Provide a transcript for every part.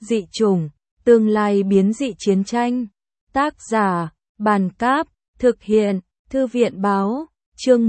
Dị chủng, tương lai biến dị chiến tranh. Tác giả, Bàn Cáp, thực hiện, Thư viện Báo, chương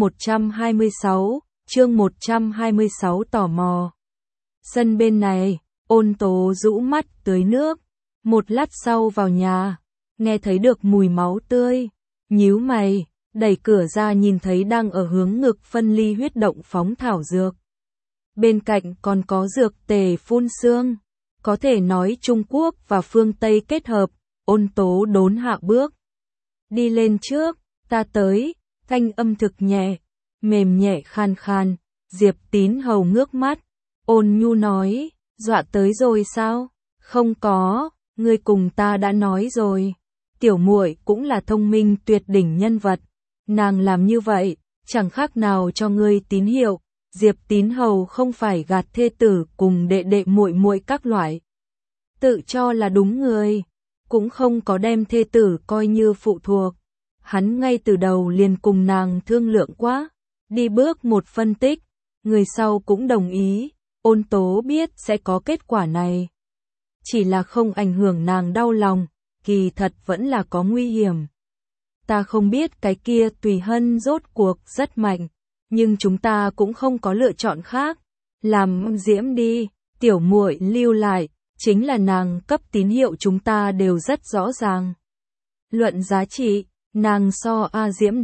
126 tò mò. Sân bên này, Ôn Tố rũ mắt tưới nước, một lát sau vào nhà, nghe thấy được mùi máu tươi, nhíu mày, đẩy cửa ra nhìn thấy đang ở hướng ngực phân ly huyết động phóng thảo dược. Bên cạnh còn có dược tề phun xương. Có thể nói Trung Quốc và phương Tây kết hợp, Ôn Tố đốn hạ bước. Đi lên trước, ta tới, thanh âm thực nhẹ, mềm nhẹ khan khan, Diệp Tín Hầu ngước mắt, ôn nhu nói, dọa tới rồi sao? Không có, ngươi cùng ta đã nói rồi. Tiểu muội cũng là thông minh tuyệt đỉnh nhân vật, nàng làm như vậy, chẳng khác nào cho ngươi tín hiệu. Diệp Tín Hầu không phải gạt thê tử cùng đệ đệ muội muội các loại. Tự cho là đúng người, cũng không có đem thê tử coi như phụ thuộc. Hắn ngay từ đầu liền cùng nàng thương lượng quá, đi bước một phân tích, người sau cũng đồng ý, Ôn Tố biết sẽ có kết quả này. Chỉ là không ảnh hưởng nàng đau lòng, kỳ thật vẫn là có nguy hiểm. Ta không biết cái kia Tùy Hân rốt cuộc rất mạnh. Nhưng chúng ta cũng không có lựa chọn khác, làm Diễm đi, tiểu muội lưu lại, chính là nàng cấp tín hiệu chúng ta đều rất rõ ràng. Luận giá trị, nàng so A Diễm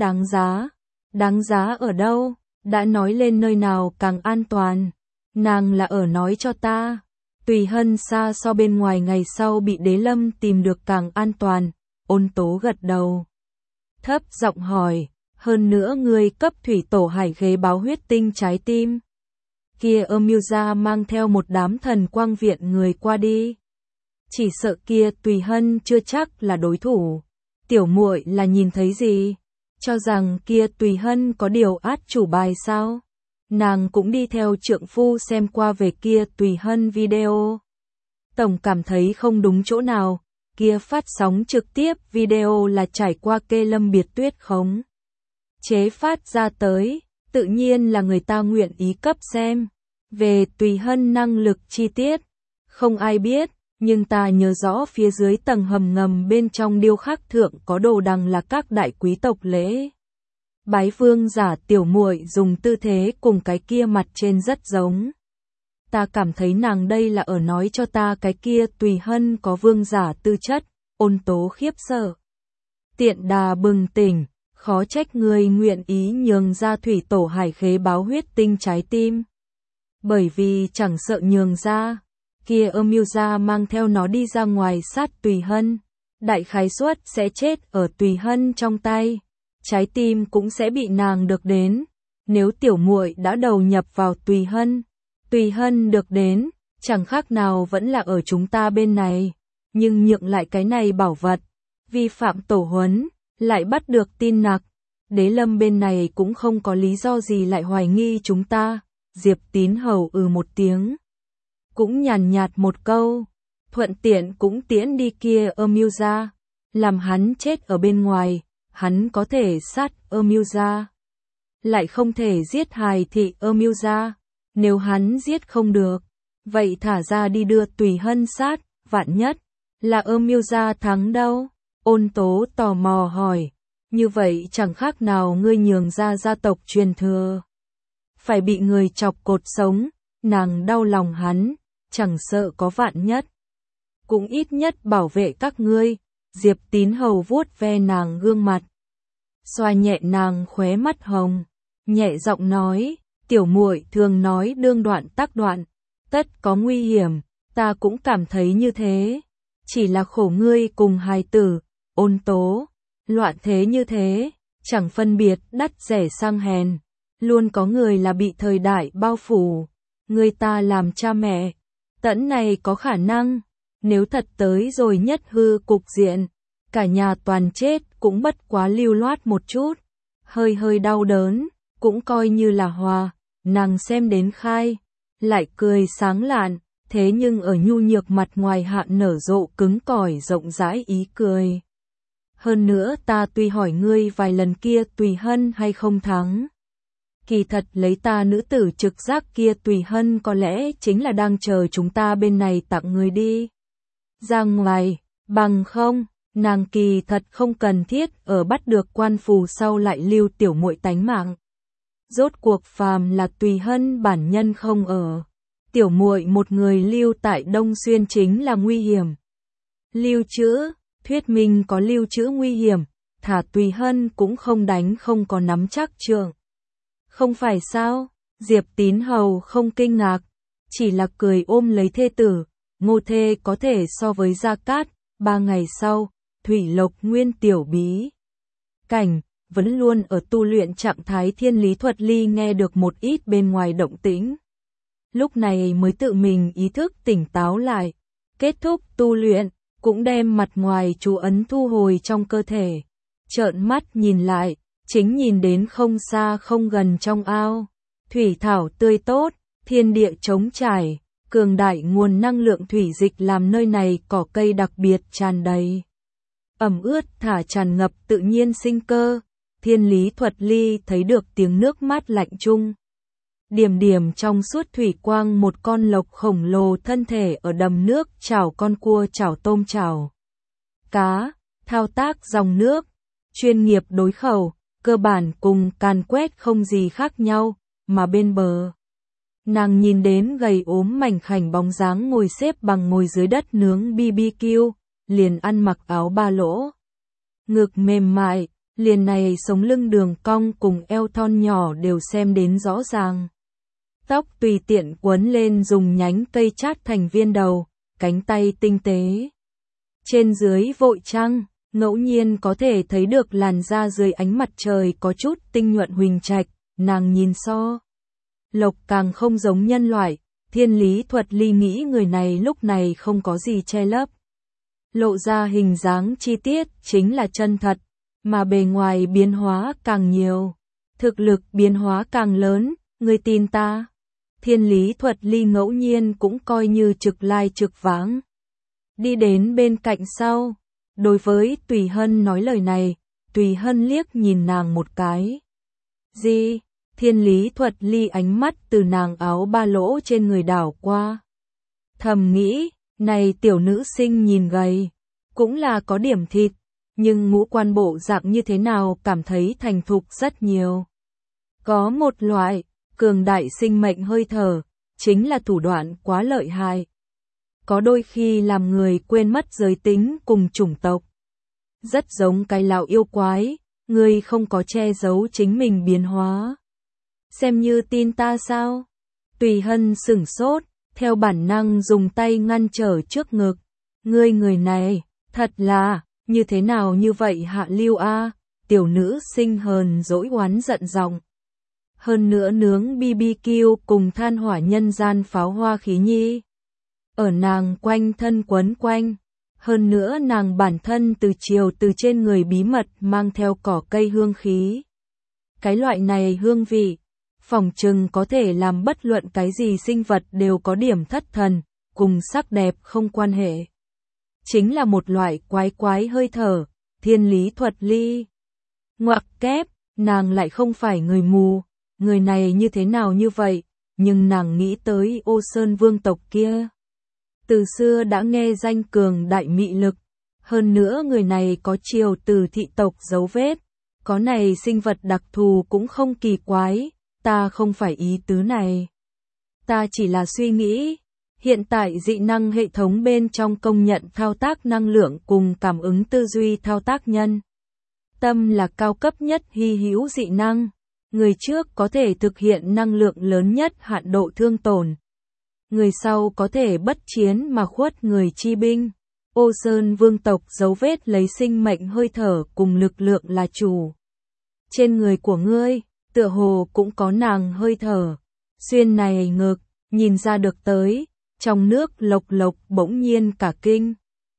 đáng giá ở đâu, đã nói lên nơi nào càng an toàn, nàng là ở nói cho ta, Tùy Hân xa so bên ngoài ngày sau bị Đế Lâm tìm được càng an toàn, Ôn Tố gật đầu. Thấp giọng hỏi. Hơn nữa người cấp thủy tổ hải ghế báo huyết tinh trái tim. Kia Mưu gia mang theo một đám thần quang viện người qua đi. Chỉ sợ kia Tùy Hân chưa chắc là đối thủ. Tiểu muội là nhìn thấy gì? Cho rằng kia Tùy Hân có điều át chủ bài sao? Nàng cũng đi theo trượng phu xem qua về kia Tùy Hân video. Tổng cảm thấy không đúng chỗ nào. Kia phát sóng trực tiếp video là trải qua Kê Lâm Biệt Tuyết khống chế phát ra tới, tự nhiên là người ta nguyện ý cấp xem. Về Tùy Hân năng lực chi tiết, không ai biết, nhưng ta nhớ rõ phía dưới tầng hầm ngầm bên trong điêu khắc thượng có đồ đằng là các đại quý tộc lễ. Bái vương giả tiểu muội dùng tư thế cùng cái kia mặt trên rất giống. Ta cảm thấy nàng đây là ở nói cho ta cái kia Tùy Hân có vương giả tư chất, Ôn Tố khiếp sợ. Tiện đà bừng tỉnh. Khó trách người nguyện ý nhường ra thủy tổ hải khế báo huyết tinh trái tim. Bởi vì chẳng sợ nhường ra, kia Mưu gia mang theo nó đi ra ngoài sát Tùy Hân. Đại khái suất sẽ chết ở Tùy Hân trong tay. Trái tim cũng sẽ bị nàng được đến. Nếu tiểu muội đã đầu nhập vào Tùy Hân được đến, chẳng khác nào vẫn là ở chúng ta bên này. Nhưng nhượng lại cái này bảo vật, vi phạm tổ huấn. Lại bắt được tin nặc, Đế Lâm bên này cũng không có lý do gì lại hoài nghi chúng ta. Diệp Tín Hầu một tiếng, cũng nhàn nhạt một câu, thuận tiện cũng tiễn đi kia Mưu gia, làm hắn chết ở bên ngoài, hắn có thể sát Mưu gia, lại không thể giết hài thị Mưu gia, nếu hắn giết không được, vậy thả ra đi đưa Tùy Hân sát, vạn nhất là Mưu gia thắng đâu. Ôn Tố tò mò hỏi, như vậy chẳng khác nào ngươi nhường ra gia tộc truyền thừa. Phải bị người chọc cột sống, nàng đau lòng hắn, chẳng sợ có vạn nhất. Cũng ít nhất bảo vệ các ngươi, Diệp Tín Hầu vuốt ve nàng gương mặt. Xoa nhẹ nàng khóe mắt hồng, nhẹ giọng nói, tiểu muội thường nói đương đoạn tác đoạn, tất có nguy hiểm, ta cũng cảm thấy như thế. Chỉ là khổ ngươi cùng hài tử. Ôn Tố, loạn thế như thế, chẳng phân biệt đắt rẻ sang hèn, luôn có người là bị thời đại bao phủ, người ta làm cha mẹ, tẫn này có khả năng, nếu thật tới rồi nhất hư cục diện, cả nhà toàn chết cũng bất quá lưu loát một chút, hơi đau đớn, cũng coi như là hòa, nàng xem đến khai, lại cười sáng lạn, thế nhưng ở nhu nhược mặt ngoài hạ nở rộ cứng cỏi rộng rãi ý cười. Hơn nữa ta tuy hỏi ngươi vài lần kia Tùy Hân hay không thắng. Kỳ thật lấy ta nữ tử trực giác kia Tùy Hân có lẽ chính là đang chờ chúng ta bên này tặng người đi. ra ngoài, bằng không, nàng kỳ thật không cần thiết ở bắt được quan phù sau lại lưu tiểu muội tánh mạng. Rốt cuộc phàm là Tùy Hân bản nhân không ở, tiểu muội một người lưu tại Đông Xuyên chính là nguy hiểm. Lưu trữ, thuyết minh có lưu trữ nguy hiểm, thả Tùy Hân cũng không đánh không có nắm chắc trượng. Không phải sao? Diệp Tín Hầu không kinh ngạc, chỉ là cười ôm lấy thê tử, Ngô thê có thể so với Gia Cát. 3 ngày sau, Thủy Lộc Nguyên tiểu bí cảnh, vẫn luôn ở tu luyện trạng thái Thiên Lý Thuật Ly nghe được một ít bên ngoài động tĩnh. Lúc này mới tự mình ý thức tỉnh táo lại, kết thúc tu luyện, cũng đem mặt ngoài chú ấn thu hồi trong cơ thể. Trợn mắt nhìn lại, chính nhìn đến không xa không gần trong ao. Thủy thảo tươi tốt, thiên địa trống trải, cường đại nguồn năng lượng thủy dịch làm nơi này cỏ cây đặc biệt tràn đầy. Ẩm ướt thả tràn ngập tự nhiên sinh cơ, Thiên Lý Thuật Ly thấy được tiếng nước mát lạnh chung. Điểm điểm trong suốt thủy quang một con lộc khổng lồ thân thể ở đầm nước chảo con cua chảo tôm chảo cá, thao tác dòng nước, chuyên nghiệp đối khẩu, cơ bản cùng càn quét không gì khác nhau, mà bên bờ. Nàng nhìn đến gầy ốm mảnh khảnh bóng dáng ngồi xếp bằng ngồi dưới đất nướng BBQ, liền ăn mặc áo ba lỗ. Ngực mềm mại, liền này sống lưng đường cong cùng eo thon nhỏ đều xem đến rõ ràng. Tóc tùy tiện quấn lên dùng nhánh cây chát thành viên đầu, cánh tay tinh tế. Trên dưới vội trăng, ngẫu nhiên có thể thấy được làn da dưới ánh mặt trời có chút tinh nhuận huỳnh trạch, nàng nhìn so. Lộc càng không giống nhân loại, Thiên Lý Thuật Ly nghĩ người này lúc này không có gì che lấp. Lộ ra hình dáng chi tiết chính là chân thật, mà bề ngoài biến hóa càng nhiều. Thực lực biến hóa càng lớn, người tin ta. Thiên Lý Thuật Ly ngẫu nhiên cũng coi như trực lai trực vãng. Đi đến bên cạnh sau, đối với Tùy Hân nói lời này, Tùy Hân liếc nhìn nàng một cái. Gì? Thiên Lý Thuật Ly ánh mắt từ nàng áo ba lỗ trên người đảo qua. Thầm nghĩ, này tiểu nữ sinh nhìn gầy, cũng là có điểm thịt, nhưng ngũ quan bộ dạng như thế nào cảm thấy thành thục rất nhiều. Có một loại, cường đại sinh mệnh hơi thở, chính là thủ đoạn quá lợi hại. Có đôi khi làm người quên mất giới tính cùng chủng tộc. Rất giống cái lão yêu quái, người không có che giấu chính mình biến hóa. Xem như tin ta sao? Tùy Hân sửng sốt, theo bản năng dùng tay ngăn trở trước ngực. Người này, thật là, như thế nào như vậy hạ lưu a? Tiểu nữ sinh hờn dỗi oán giận giọng. Hơn nữa nướng BBQ cùng than hỏa nhân gian pháo hoa khí nhi. Ở nàng quanh thân quấn quanh. Hơn nữa nàng bản thân từ chiều từ trên người bí mật mang theo cỏ cây hương khí. Cái loại này hương vị, phỏng chừng có thể làm bất luận cái gì sinh vật đều có điểm thất thần, cùng sắc đẹp không quan hệ. Chính là một loại quái quái hơi thở, Thiên Lý Thuật Ly. Ngoặc kép, nàng lại không phải người mù, người này như thế nào như vậy, nhưng nàng nghĩ tới Ô Sơn vương tộc kia. Từ xưa đã nghe danh cường đại mị lực, hơn nữa người này có triều từ thị tộc dấu vết, có này sinh vật đặc thù cũng không kỳ quái, ta không phải ý tứ này. Ta chỉ là suy nghĩ, hiện tại dị năng hệ thống bên trong công nhận thao tác năng lượng cùng cảm ứng tư duy thao tác nhân. Tâm là cao cấp nhất hy hữu dị năng, người trước có thể thực hiện năng lượng lớn nhất hạn độ thương tổn. Người sau có thể bất chiến mà khuất người chi binh. Ô Sơn vương tộc dấu vết lấy sinh mệnh hơi thở cùng lực lượng là chủ. Trên người của ngươi, tựa hồ cũng có nàng hơi thở. Xuyên này ngực, nhìn ra được tới, trong nước lộc lộc bỗng nhiên cả kinh.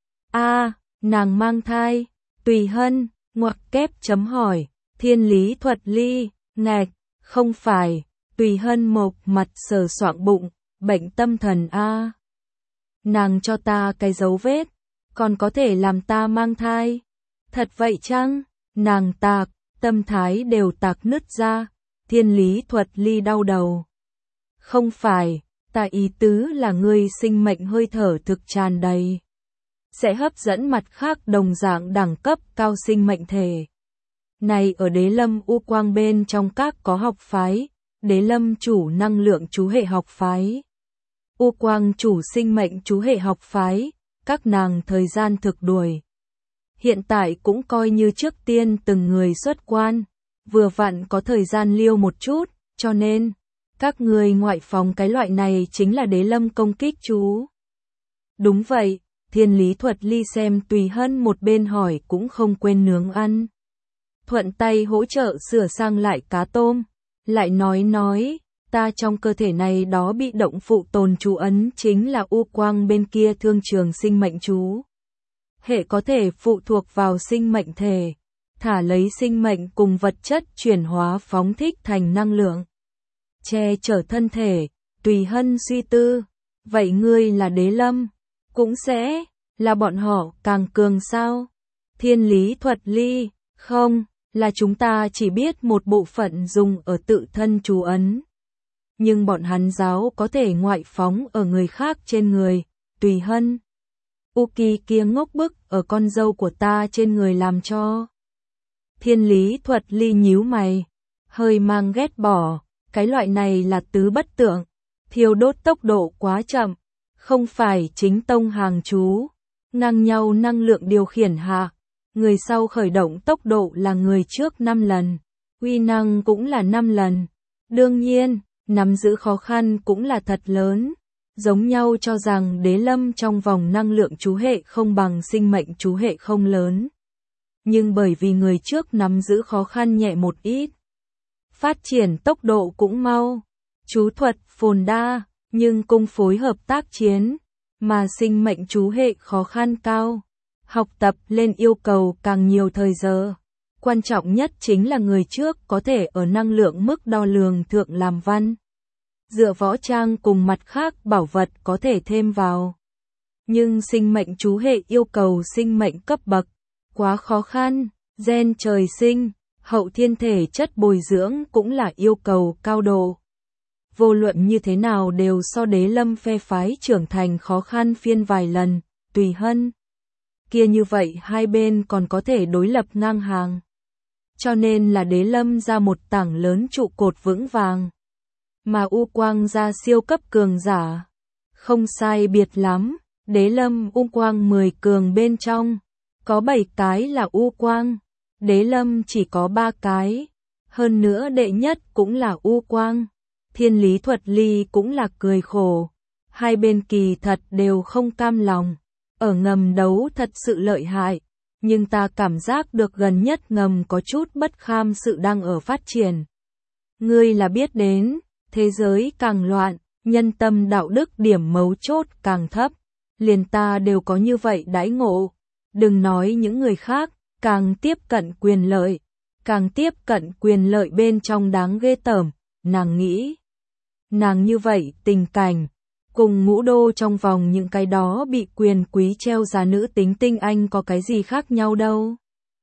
A, nàng mang thai, Tùy Hân, ngoặc kép chấm hỏi, Thiên Lý Thuật Ly, ngạch, không phải, Tùy Hân mộc mặt sờ soạng bụng, bệnh tâm thần a. Nàng cho ta cái dấu vết, còn có thể làm ta mang thai. Thật vậy chăng? Nàng tạc, tâm thái đều tạc nứt ra, Thiên Lý Thuật Ly đau đầu. Không phải, ta ý tứ là ngươi sinh mệnh hơi thở thực tràn đầy. sẽ hấp dẫn mặt khác đồng dạng đẳng cấp cao sinh mệnh thể. Này ở Đế Lâm U Quang bên trong các có học phái, Đế Lâm chủ năng lượng chú hệ học phái, U Quang chủ sinh mệnh chú hệ học phái, các nàng thời gian thực đuổi. Hiện tại cũng coi như trước tiên từng người xuất quan, vừa vặn có thời gian liêu một chút, cho nên, các người ngoại phóng cái loại này chính là Đế Lâm công kích chú. Đúng vậy, Thiên Lý Thuật Ly xem Tùy Hân một bên hỏi cũng không quên nướng ăn. Thuận tay hỗ trợ sửa sang lại cá tôm, lại nói, ta trong cơ thể này đó bị động phụ tồn chú ấn chính là U Quang bên kia thương trường sinh mệnh chú. Hệ có thể phụ thuộc vào sinh mệnh thể, thả lấy sinh mệnh cùng vật chất chuyển hóa phóng thích thành năng lượng. Che chở thân thể, Tùy Hân suy tư, vậy ngươi là Đế Lâm, cũng sẽ là bọn họ càng cường sao? Thiên Lý Thuật Ly, không, là chúng ta chỉ biết một bộ phận dùng ở tự thân chú ấn. Nhưng bọn hắn giáo có thể ngoại phóng ở người khác trên người, Tùy Hân. Uki kia ngốc bức ở con dâu của ta trên người làm cho. Thiên Lý Thuật Ly nhíu mày, hơi mang ghét bỏ, cái loại này là tứ bất tượng, thiêu đốt tốc độ quá chậm, không phải chính tông hàng chú, ngang nhau năng lượng điều khiển hạ, người sau khởi động tốc độ là người trước 5 lần, uy năng cũng là 5 lần. Đương nhiên, nắm giữ khó khăn cũng là thật lớn. Giống nhau cho rằng Đế Lâm trong vòng năng lượng chú hệ không bằng sinh mệnh chú hệ không lớn. Nhưng bởi vì người trước nắm giữ khó khăn nhẹ một ít, phát triển tốc độ cũng mau, chú thuật phồn đa, nhưng cung phối hợp tác chiến, mà sinh mệnh chú hệ khó khăn cao, học tập lên yêu cầu càng nhiều thời giờ. Quan trọng nhất chính là người trước có thể ở năng lượng mức đo lường thượng làm văn. Dựa võ trang cùng mặt khác bảo vật có thể thêm vào. Nhưng sinh mệnh chú hệ yêu cầu sinh mệnh cấp bậc, quá khó khăn, gen trời sinh, hậu thiên thể chất bồi dưỡng cũng là yêu cầu cao độ. Vô luận như thế nào đều so Đế Lâm phe phái trưởng thành khó khăn phiên vài lần, Tùy Hân. Kia như vậy hai bên còn có thể đối lập ngang hàng. Cho nên là Đế Lâm ra một tảng lớn trụ cột vững vàng. Mà U Quang ra siêu cấp cường giả. Không sai biệt lắm, Đế Lâm U Quang 10 cường bên trong. Có 7 cái là U Quang. Đế Lâm chỉ có 3 cái. Hơn nữa đệ nhất cũng là U Quang. Thiên Lý Thuật Ly cũng là cười khổ. Hai bên kỳ thật đều không cam lòng. Ở ngầm đấu thật sự lợi hại. Nhưng ta cảm giác được gần nhất ngầm có chút bất kham sự đang ở phát triển. Ngươi là biết đến, thế giới càng loạn, nhân tâm đạo đức điểm mấu chốt càng thấp. Liền ta đều có như vậy đãi ngộ. Đừng nói những người khác, càng tiếp cận quyền lợi. Càng tiếp cận quyền lợi bên trong đáng ghê tởm, nàng nghĩ. Nàng như vậy tình cảnh, cùng ngũ đô trong vòng những cái đó bị quyền quý treo giá nữ tính tinh anh có cái gì khác nhau đâu.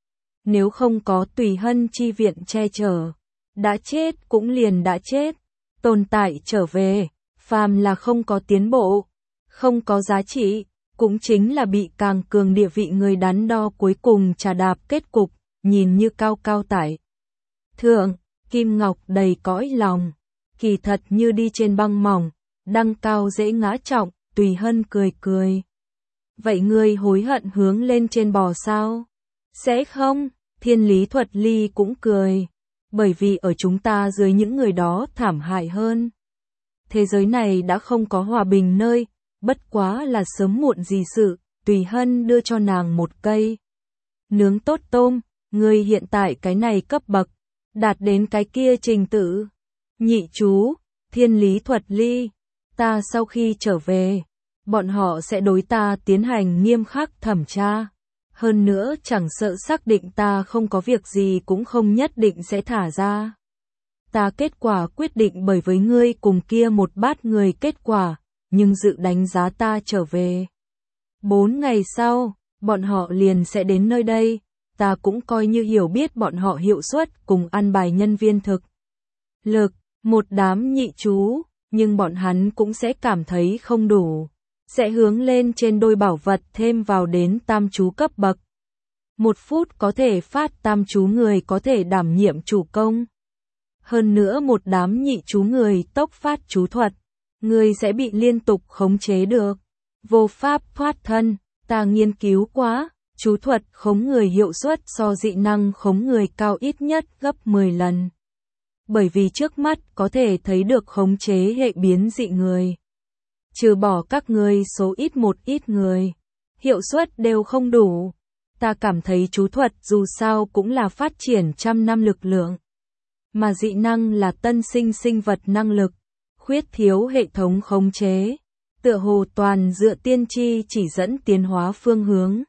Nếu không có Tùy Hân chi viện che chở, đã chết cũng liền đã chết, tồn tại trở về, phàm là không có tiến bộ, không có giá trị, cũng chính là bị càng cường địa vị người đắn đo cuối cùng trà đạp kết cục, nhìn như cao cao tại thượng, kim ngọc đầy cõi lòng, kỳ thật như đi trên băng mỏng. Đăng cao dễ ngã trọng, Tùy Hân cười cười. Vậy ngươi hối hận hướng lên trên bò sao? Sẽ không, Thiên Lý Thuật Ly cũng cười. Bởi vì ở chúng ta dưới những người đó thảm hại hơn. Thế giới này đã không có hòa bình nơi, bất quá là sớm muộn gì sự, Tùy Hân đưa cho nàng một cây. Nướng tốt tôm, ngươi hiện tại cái này cấp bậc, đạt đến cái kia trình tự. Nhị chú, Thiên Lý Thuật Ly. Ta sau khi trở về, bọn họ sẽ đối ta tiến hành nghiêm khắc thẩm tra. Hơn nữa chẳng sợ xác định ta không có việc gì cũng không nhất định sẽ thả ra. Ta kết quả quyết định bởi với ngươi cùng kia một bát người kết quả, nhưng dự đánh giá ta trở về. 4 ngày sau, bọn họ liền sẽ đến nơi đây, ta cũng coi như hiểu biết bọn họ hiệu suất cùng ăn bài nhân viên thực. Lực, một đám nhị chú. Nhưng bọn hắn cũng sẽ cảm thấy không đủ. sẽ hướng lên trên đôi bảo vật thêm vào đến tam chú cấp bậc. 1 phút có thể phát tam chú người có thể đảm nhiệm chủ công. Hơn nữa một đám nhị chú người tốc phát chú thuật, người sẽ bị liên tục khống chế được. Vô pháp thoát thân, ta nghiên cứu quá, chú thuật khống người hiệu suất so dị năng khống người cao ít nhất gấp 10 lần. Bởi vì trước mắt có thể thấy được khống chế hệ biến dị người. Trừ bỏ các người số ít một ít người, hiệu suất đều không đủ. Ta cảm thấy chú thuật dù sao cũng là phát triển trăm năm lực lượng. Mà dị năng là tân sinh sinh vật năng lực, khuyết thiếu hệ thống khống chế. Tựa hồ toàn dựa tiên tri chỉ dẫn tiến hóa phương hướng.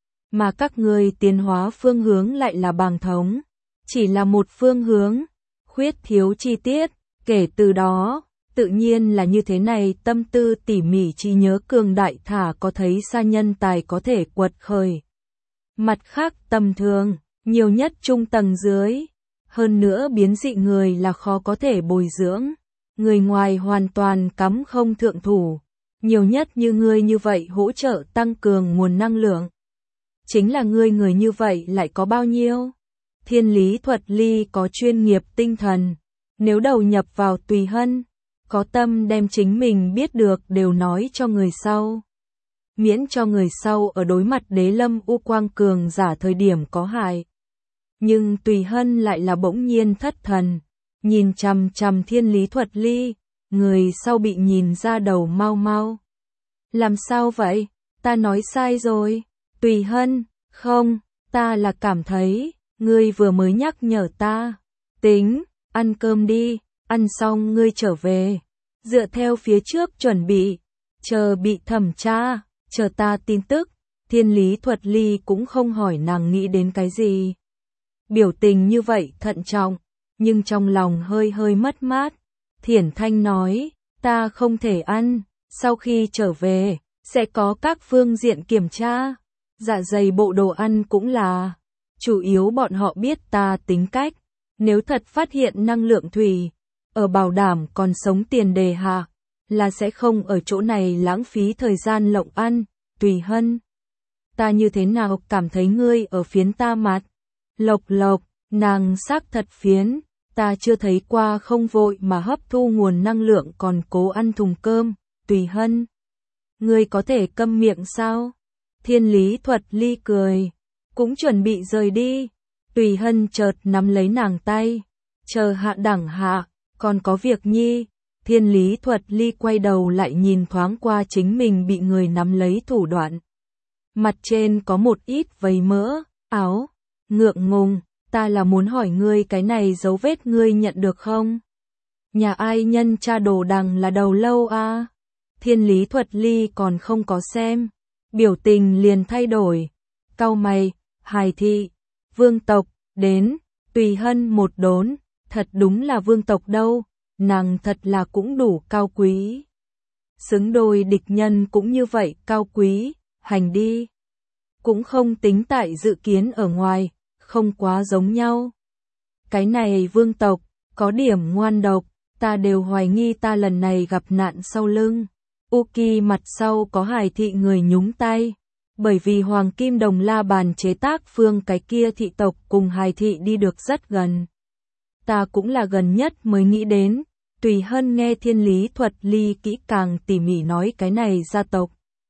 Mà các người tiến hóa phương hướng lại là bàng thống. Chỉ là một phương hướng, khuyết thiếu chi tiết, kể từ đó, tự nhiên là như thế này tâm tư tỉ mỉ trí nhớ cường đại thả có thấy xa nhân tài có thể quật khởi. Mặt khác tầm thường, nhiều nhất trung tầng dưới. Hơn nữa biến dị người là khó có thể bồi dưỡng. Người ngoài hoàn toàn cắm không thượng thủ. Nhiều nhất như ngươi như vậy hỗ trợ tăng cường nguồn năng lượng. Chính là người như vậy lại có bao nhiêu? Thiên lý thuật ly có chuyên nghiệp tinh thần. Nếu đầu nhập vào tùy hân, có tâm đem chính mình biết được đều nói cho người sau. Miễn cho người sau ở đối mặt đế lâm u quang cường giả thời điểm có hại. Nhưng tùy hân lại là bỗng nhiên thất thần. Nhìn chằm chằm thiên lý thuật ly, người sau bị nhìn ra đầu mau mau. Làm sao vậy? Ta nói sai rồi. Tùy hân, không, ta là cảm thấy, ngươi vừa mới nhắc nhở ta. Tính, ăn cơm đi, ăn xong ngươi trở về. Dựa theo phía trước chuẩn bị, chờ bị thẩm tra, chờ ta tin tức. Thiên lý thuật ly cũng không hỏi nàng nghĩ đến cái gì. Biểu tình như vậy thận trọng, nhưng trong lòng hơi hơi mất mát. Thiển Thanh nói, ta không thể ăn, sau khi trở về, sẽ có các phương diện kiểm tra. Dạ dày bộ đồ ăn cũng là, chủ yếu bọn họ biết ta tính cách, nếu thật phát hiện năng lượng thủy, ở bảo đảm còn sống tiền đề hạ, là sẽ không ở chỗ này lãng phí thời gian lộng ăn. Tùy hân, ta như thế nào cảm thấy ngươi ở phiến ta mặt? Lộc lộc, nàng xác thật phiến, ta chưa thấy qua không vội mà hấp thu nguồn năng lượng còn cố ăn thùng cơm. Tùy hân, ngươi có thể câm miệng sao? Thiên lý thuật ly cười, cũng chuẩn bị rời đi. Tùy hân chợt nắm lấy nàng tay, chờ hạ đẳng hạ, còn có việc nhi. Thiên lý thuật ly quay đầu lại nhìn thoáng qua chính mình bị người nắm lấy thủ đoạn. Mặt trên có một ít vầy mỡ, áo, ngượng ngùng, ta là muốn hỏi ngươi cái này dấu vết ngươi nhận được không? Nhà ai nhân tra đồ đằng là đầu lâu a? Thiên lý thuật ly còn không có xem, biểu tình liền thay đổi. Cau mày, hài thị, vương tộc, đến, tùy hân một đốn, thật đúng là vương tộc đâu, nàng thật là cũng đủ cao quý. Xứng đôi địch nhân cũng như vậy cao quý, hành đi. Cũng không tính tại dự kiến ở ngoài, không quá giống nhau. Cái này vương tộc, có điểm ngoan độc, ta đều hoài nghi ta lần này gặp nạn sau lưng. Uki mặt sau có hài thị người nhúng tay, bởi vì hoàng kim đồng la bàn chế tác phương cái kia thị tộc cùng hài thị đi được rất gần. Ta cũng là gần nhất mới nghĩ đến, tùy hân nghe thiên lý thuật ly kỹ càng tỉ mỉ nói cái này gia tộc.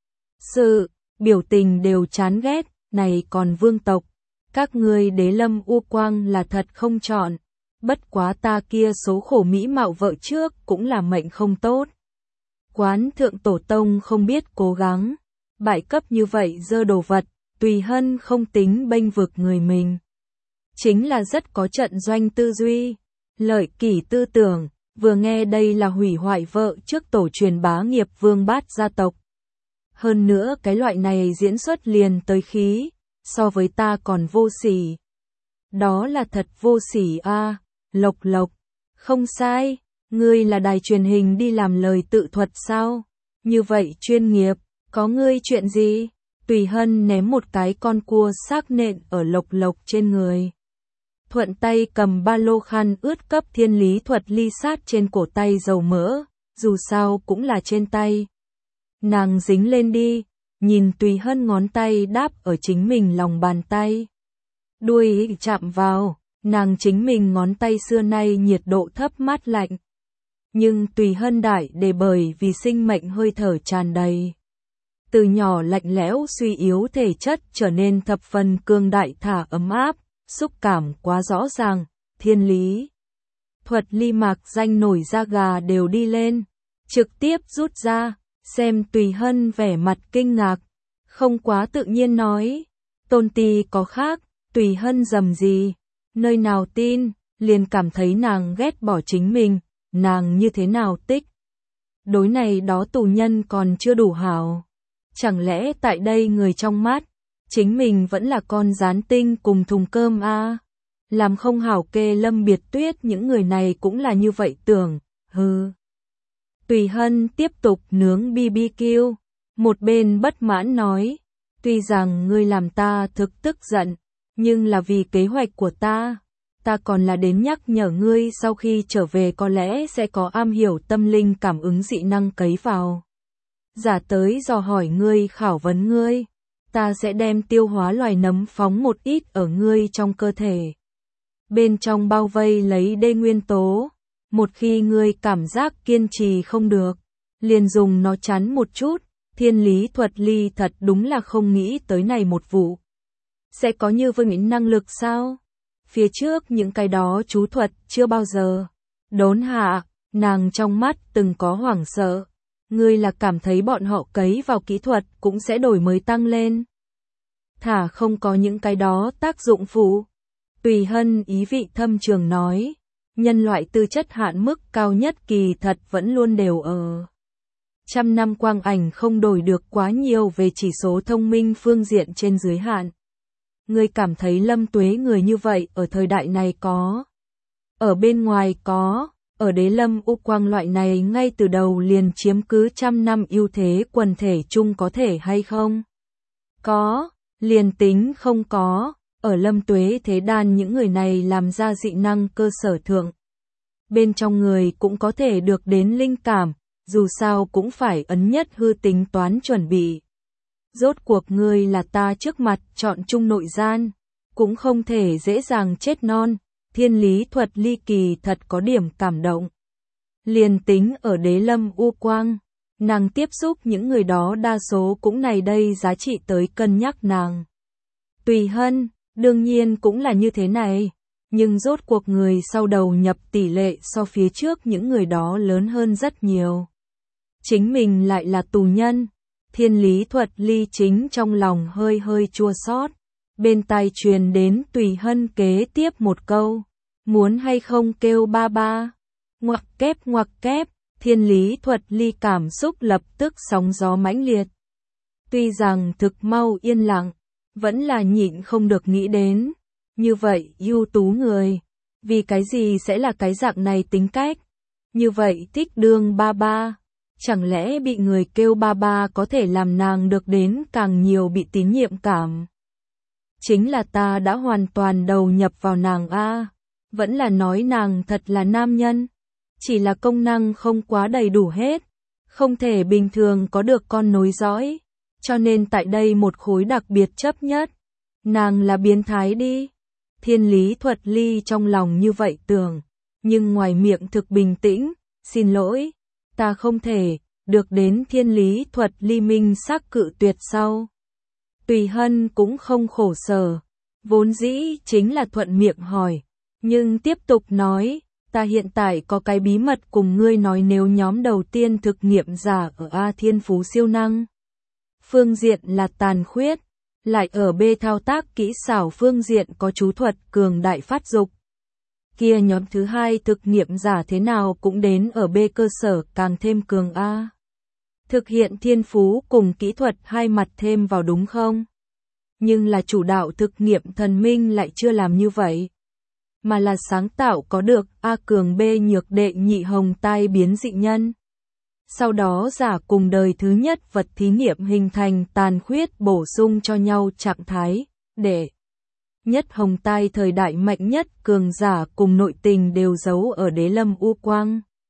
Sự, biểu tình đều chán ghét, này còn vương tộc, các ngươi đế lâm u quang là thật không chọn, bất quá ta kia số khổ mỹ mạo vợ trước cũng là mệnh không tốt. Quán thượng tổ tông không biết cố gắng, bại cấp như vậy dơ đồ vật, tùy hân không tính bênh vực người mình. Chính là rất có trận doanh tư duy, lợi kỷ tư tưởng, vừa nghe đây là hủy hoại vợ trước tổ truyền bá nghiệp vương bát gia tộc. Hơn nữa cái loại này diễn xuất liền tới khí, so với ta còn vô sỉ. Đó là thật vô sỉ a. Lộc lộc, không sai, ngươi là đài truyền hình đi làm lời tự thuật sao? Như vậy chuyên nghiệp, có ngươi chuyện gì? Tùy hân ném một cái con cua xác nện ở lộc lộc trên người. Thuận tay cầm ba lô khăn ướt cấp thiên lý thuật ly sát trên cổ tay dầu mỡ, dù sao cũng là trên tay. Nàng dính lên đi, nhìn Tùy Hân ngón tay đáp ở chính mình lòng bàn tay. Đuôi chạm vào, nàng chính mình ngón tay xưa nay nhiệt độ thấp mát lạnh. Nhưng Tùy Hân đại để bởi vì sinh mệnh hơi thở tràn đầy. Từ nhỏ lạnh lẽo suy yếu thể chất trở nên thập phần cương đại thả ấm áp, xúc cảm quá rõ ràng, Thiên Lý Thuật Ly mạc danh nổi da gà đều đi lên, trực tiếp rút ra, xem Tùy Hân vẻ mặt kinh ngạc, không quá tự nhiên nói, tôn ti có khác, Tùy Hân rầm gì, nơi nào tin, liền cảm thấy nàng ghét bỏ chính mình, nàng như thế nào tích. Đối này đó tù nhân còn chưa đủ hảo. Chẳng lẽ tại đây người trong mắt, chính mình vẫn là con gián tinh cùng thùng cơm a? Làm không hảo kê Lâm Biệt Tuyết những người này cũng là như vậy tưởng, hừ. Tùy Hân tiếp tục nướng BBQ, một bên bất mãn nói, tuy rằng ngươi làm ta thực tức giận, nhưng là vì kế hoạch của ta còn là đến nhắc nhở ngươi sau khi trở về có lẽ sẽ có am hiểu tâm linh cảm ứng dị năng cấy vào. Giả tới dò hỏi ngươi khảo vấn ngươi, ta sẽ đem tiêu hóa loài nấm phóng một ít ở ngươi trong cơ thể. Bên trong bao vây lấy đê nguyên tố, một khi ngươi cảm giác kiên trì không được, liền dùng nó chắn một chút, Thiên Lý Thuật Ly thật đúng là không nghĩ tới này một vụ. Sẽ có như vương ứng năng lực sao? Phía trước những cái đó chú thuật chưa bao giờ đốn hạ, nàng trong mắt từng có hoảng sợ. Ngươi là cảm thấy bọn họ cấy vào kỹ thuật cũng sẽ đổi mới tăng lên. Thả không có những cái đó tác dụng phụ. Tùy Hân ý vị thâm trường nói, nhân loại tư chất hạn mức cao nhất kỳ thật vẫn luôn đều ở. Trăm năm quang ảnh không đổi được quá nhiều về chỉ số thông minh phương diện trên dưới hạn. Ngươi cảm thấy Lâm Tuế người như vậy ở thời đại này có. Ở bên ngoài có. Ở đế lâm u quang loại này ngay từ đầu liền chiếm cứ trăm năm ưu thế quần thể chung có thể hay không? Có, liền tính không có, ở Lâm Tuế thế đan những người này làm ra dị năng cơ sở thượng. Bên trong người cũng có thể được đến linh cảm, dù sao cũng phải ấn nhất hư tính toán chuẩn bị. Rốt cuộc ngươi là ta trước mặt chọn chung nội gian, cũng không thể dễ dàng chết non. Thiên Lý Thuật Ly kỳ thật có điểm cảm động. Liền tính ở đế lâm u quang, nàng tiếp xúc những người đó đa số cũng này đây giá trị tới cân nhắc nàng. Tùy Hân, đương nhiên cũng là như thế này, nhưng rốt cuộc người sau đầu nhập tỷ lệ so phía trước những người đó lớn hơn rất nhiều. Chính mình lại là tù nhân, Thiên Lý Thuật Ly chính trong lòng hơi hơi chua xót. Bên tai truyền đến Tùy Hân kế tiếp một câu, muốn hay không kêu ba ba, ngoặc kép, Thiên Lý Thuật Ly cảm xúc lập tức sóng gió mãnh liệt. Tuy rằng thực mau yên lặng, vẫn là nhịn không được nghĩ đến, như vậy ưu tú người, vì cái gì sẽ là cái dạng này tính cách, như vậy thích đương ba ba. Chẳng lẽ bị người kêu ba ba có thể làm nàng được đến càng nhiều bị tín nhiệm cảm? Chính là ta đã hoàn toàn đầu nhập vào nàng a, vẫn là nói nàng thật là nam nhân, chỉ là công năng không quá đầy đủ hết, không thể bình thường có được con nối dõi, cho nên tại đây một khối đặc biệt chấp nhất. Nàng là biến thái đi. Thiên Lý Thuật Ly trong lòng như vậy tưởng, nhưng ngoài miệng thực bình tĩnh, xin lỗi, ta không thể, được đến Thiên Lý Thuật Ly minh xác cự tuyệt sau. Tùy Hân cũng không khổ sở, vốn dĩ chính là thuận miệng hỏi, nhưng tiếp tục nói, ta hiện tại có cái bí mật cùng ngươi nói nếu nhóm đầu tiên thực nghiệm giả ở A Thiên Phú siêu năng. Phương diện là tàn khuyết, lại ở B thao tác kỹ xảo phương diện có chú thuật cường đại phát dục. Kia nhóm thứ hai thực nghiệm giả thế nào cũng đến ở B cơ sở càng thêm cường A. Thực hiện thiên phú cùng kỹ thuật hai mặt thêm vào đúng không? Nhưng là chủ đạo thực nghiệm thần minh lại chưa làm như vậy. Mà là sáng tạo có được A cường B nhược đệ nhị hồng tai biến dị nhân. Sau đó giả cùng đời thứ nhất vật thí nghiệm hình thành tàn khuyết bổ sung cho nhau trạng thái, để nhất hồng tai thời đại mạnh nhất cường giả cùng nội tình đều giấu ở đế lâm u quang.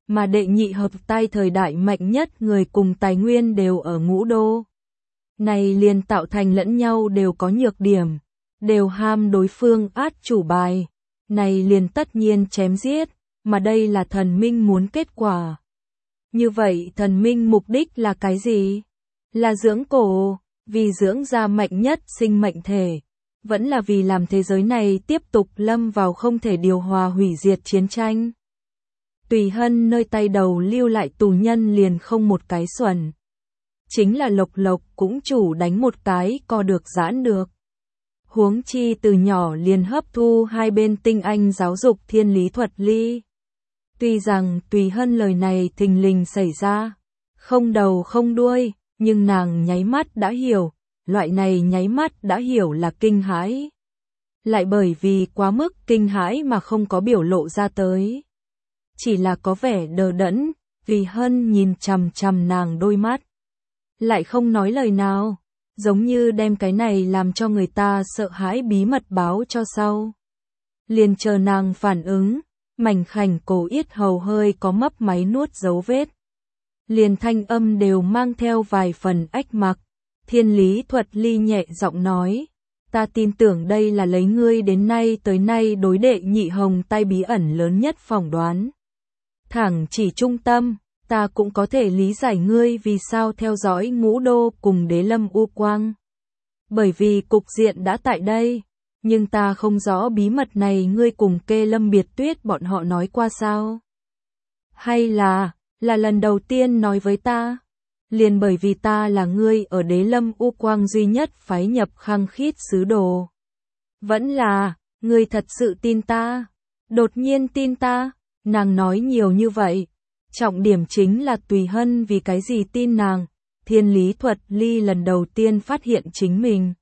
mà đệ nhị hợp tay thời đại mạnh nhất người cùng tài nguyên đều ở Ngũ Đô. Này liền tạo thành lẫn nhau đều có nhược điểm, đều ham đối phương át chủ bài, này liền tất nhiên chém giết, mà đây là thần minh muốn kết quả. Như vậy thần minh mục đích là cái gì? Là dưỡng cổ, vì dưỡng ra mạnh nhất sinh mệnh thể, vẫn là vì làm thế giới này tiếp tục lâm vào không thể điều hòa hủy diệt chiến tranh. Tùy Hân nơi tay đầu lưu lại tù nhân liền không một cái xuẩn. Chính là Lộc Lộc cũng chủ đánh một cái co được giãn được. Huống chi từ nhỏ liền hấp thu hai bên tinh anh giáo dục thiên lý thuật ly. Tuy rằng Tùy Hân lời này thình lình xảy ra, không đầu không đuôi, nhưng nàng nháy mắt đã hiểu, loại này nháy mắt đã hiểu là kinh hãi. Lại bởi vì quá mức kinh hãi mà không có biểu lộ ra tới. Chỉ là có vẻ đờ đẫn, Tùy Hân nhìn chằm chằm nàng đôi mắt. Lại không nói lời nào, giống như đem cái này làm cho người ta sợ hãi bí mật báo cho sau. Liền chờ nàng phản ứng, mảnh khảnh cổ yết hầu hơi có mấp máy nuốt dấu vết. Liền thanh âm đều mang theo vài phần ách mặc. Thiên lý thuật ly nhẹ giọng nói, ta tin tưởng đây là lấy ngươi đến nay tới nay đối đệ nhị hồng tay bí ẩn lớn nhất phỏng đoán. Thẳng chỉ trung tâm, ta cũng có thể lý giải ngươi vì sao theo dõi Ngũ Đô cùng Đế Lâm U Quang. Bởi vì cục diện đã tại đây, nhưng ta không rõ bí mật này ngươi cùng Kê Lâm Biệt Tuyết bọn họ nói qua sao? Hay là lần đầu tiên nói với ta? Liền bởi vì ta là ngươi ở Đế Lâm U Quang duy nhất phái nhập khăng khít sứ đồ. Vẫn là, ngươi thật sự tin ta? Đột nhiên tin ta? Nàng nói nhiều như vậy. Trọng điểm chính là Tùy Hân vì cái gì tin nàng. Thiên lý thuật ly lần đầu tiên phát hiện chính mình.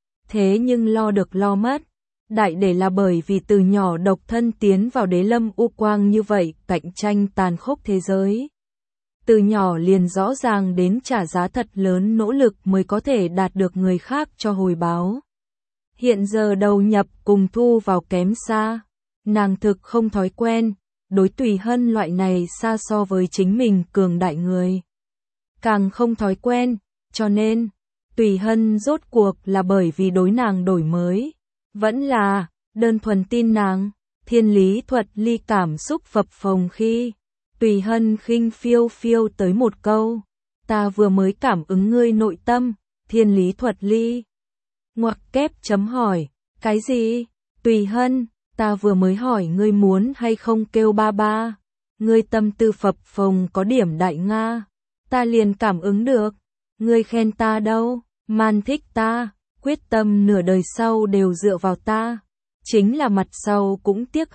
Thế nhưng lo được lo mất. Đại để là bởi vì từ nhỏ độc thân tiến vào Đế Lâm U Quang như vậy, cạnh tranh tàn khốc thế giới. Từ nhỏ liền rõ ràng đến trả giá thật lớn nỗ lực mới có thể đạt được người khác cho hồi báo. Hiện giờ đầu nhập cùng thu vào kém xa. Nàng thực không thói quen, đối Tùy Hân loại này xa so với chính mình cường đại người. Càng không thói quen, cho nên, Tùy Hân rốt cuộc là bởi vì đối nàng đổi mới. Vẫn là, đơn thuần tin nàng, thiên lý thuật ly cảm xúc phập phồng khi. Tùy Hân khinh phiêu phiêu tới một câu, ta vừa mới cảm ứng ngươi nội tâm, thiên lý thuật ly. Ngoặc kép chấm hỏi, cái gì? Tùy Hân, ta vừa mới hỏi ngươi muốn hay không kêu ba ba. Ngươi tâm tư phập phồng có điểm đại Nga, ta liền cảm ứng được. Ngươi khen ta đâu, man thích ta, quyết tâm nửa đời sau đều dựa vào ta. Chính là mặt sau cũng tiếc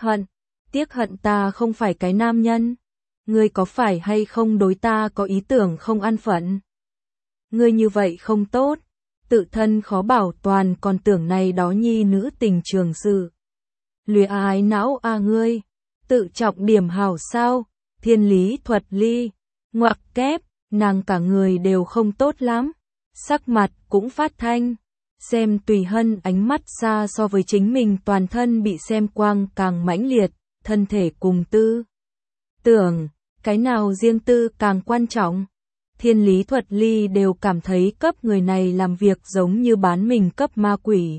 hận ta không phải cái nam nhân. Ngươi có phải hay không đối ta có ý tưởng không an phận? Ngươi như vậy không tốt, tự thân khó bảo toàn còn tưởng này đó nhi nữ tình trường sự. Luyến ái não ngươi, tự trọng điểm hảo sao? Thiên lý thuật ly, ngoặc kép, nàng cả người đều không tốt lắm, sắc mặt cũng phát thanh. Xem Tùy Hân ánh mắt xa so với chính mình toàn thân bị xem quang càng mãnh liệt, thân thể cùng tư tưởng, cái nào riêng tư càng quan trọng. Thiên lý thuật ly đều cảm thấy cấp người này làm việc giống như bán mình cấp ma quỷ.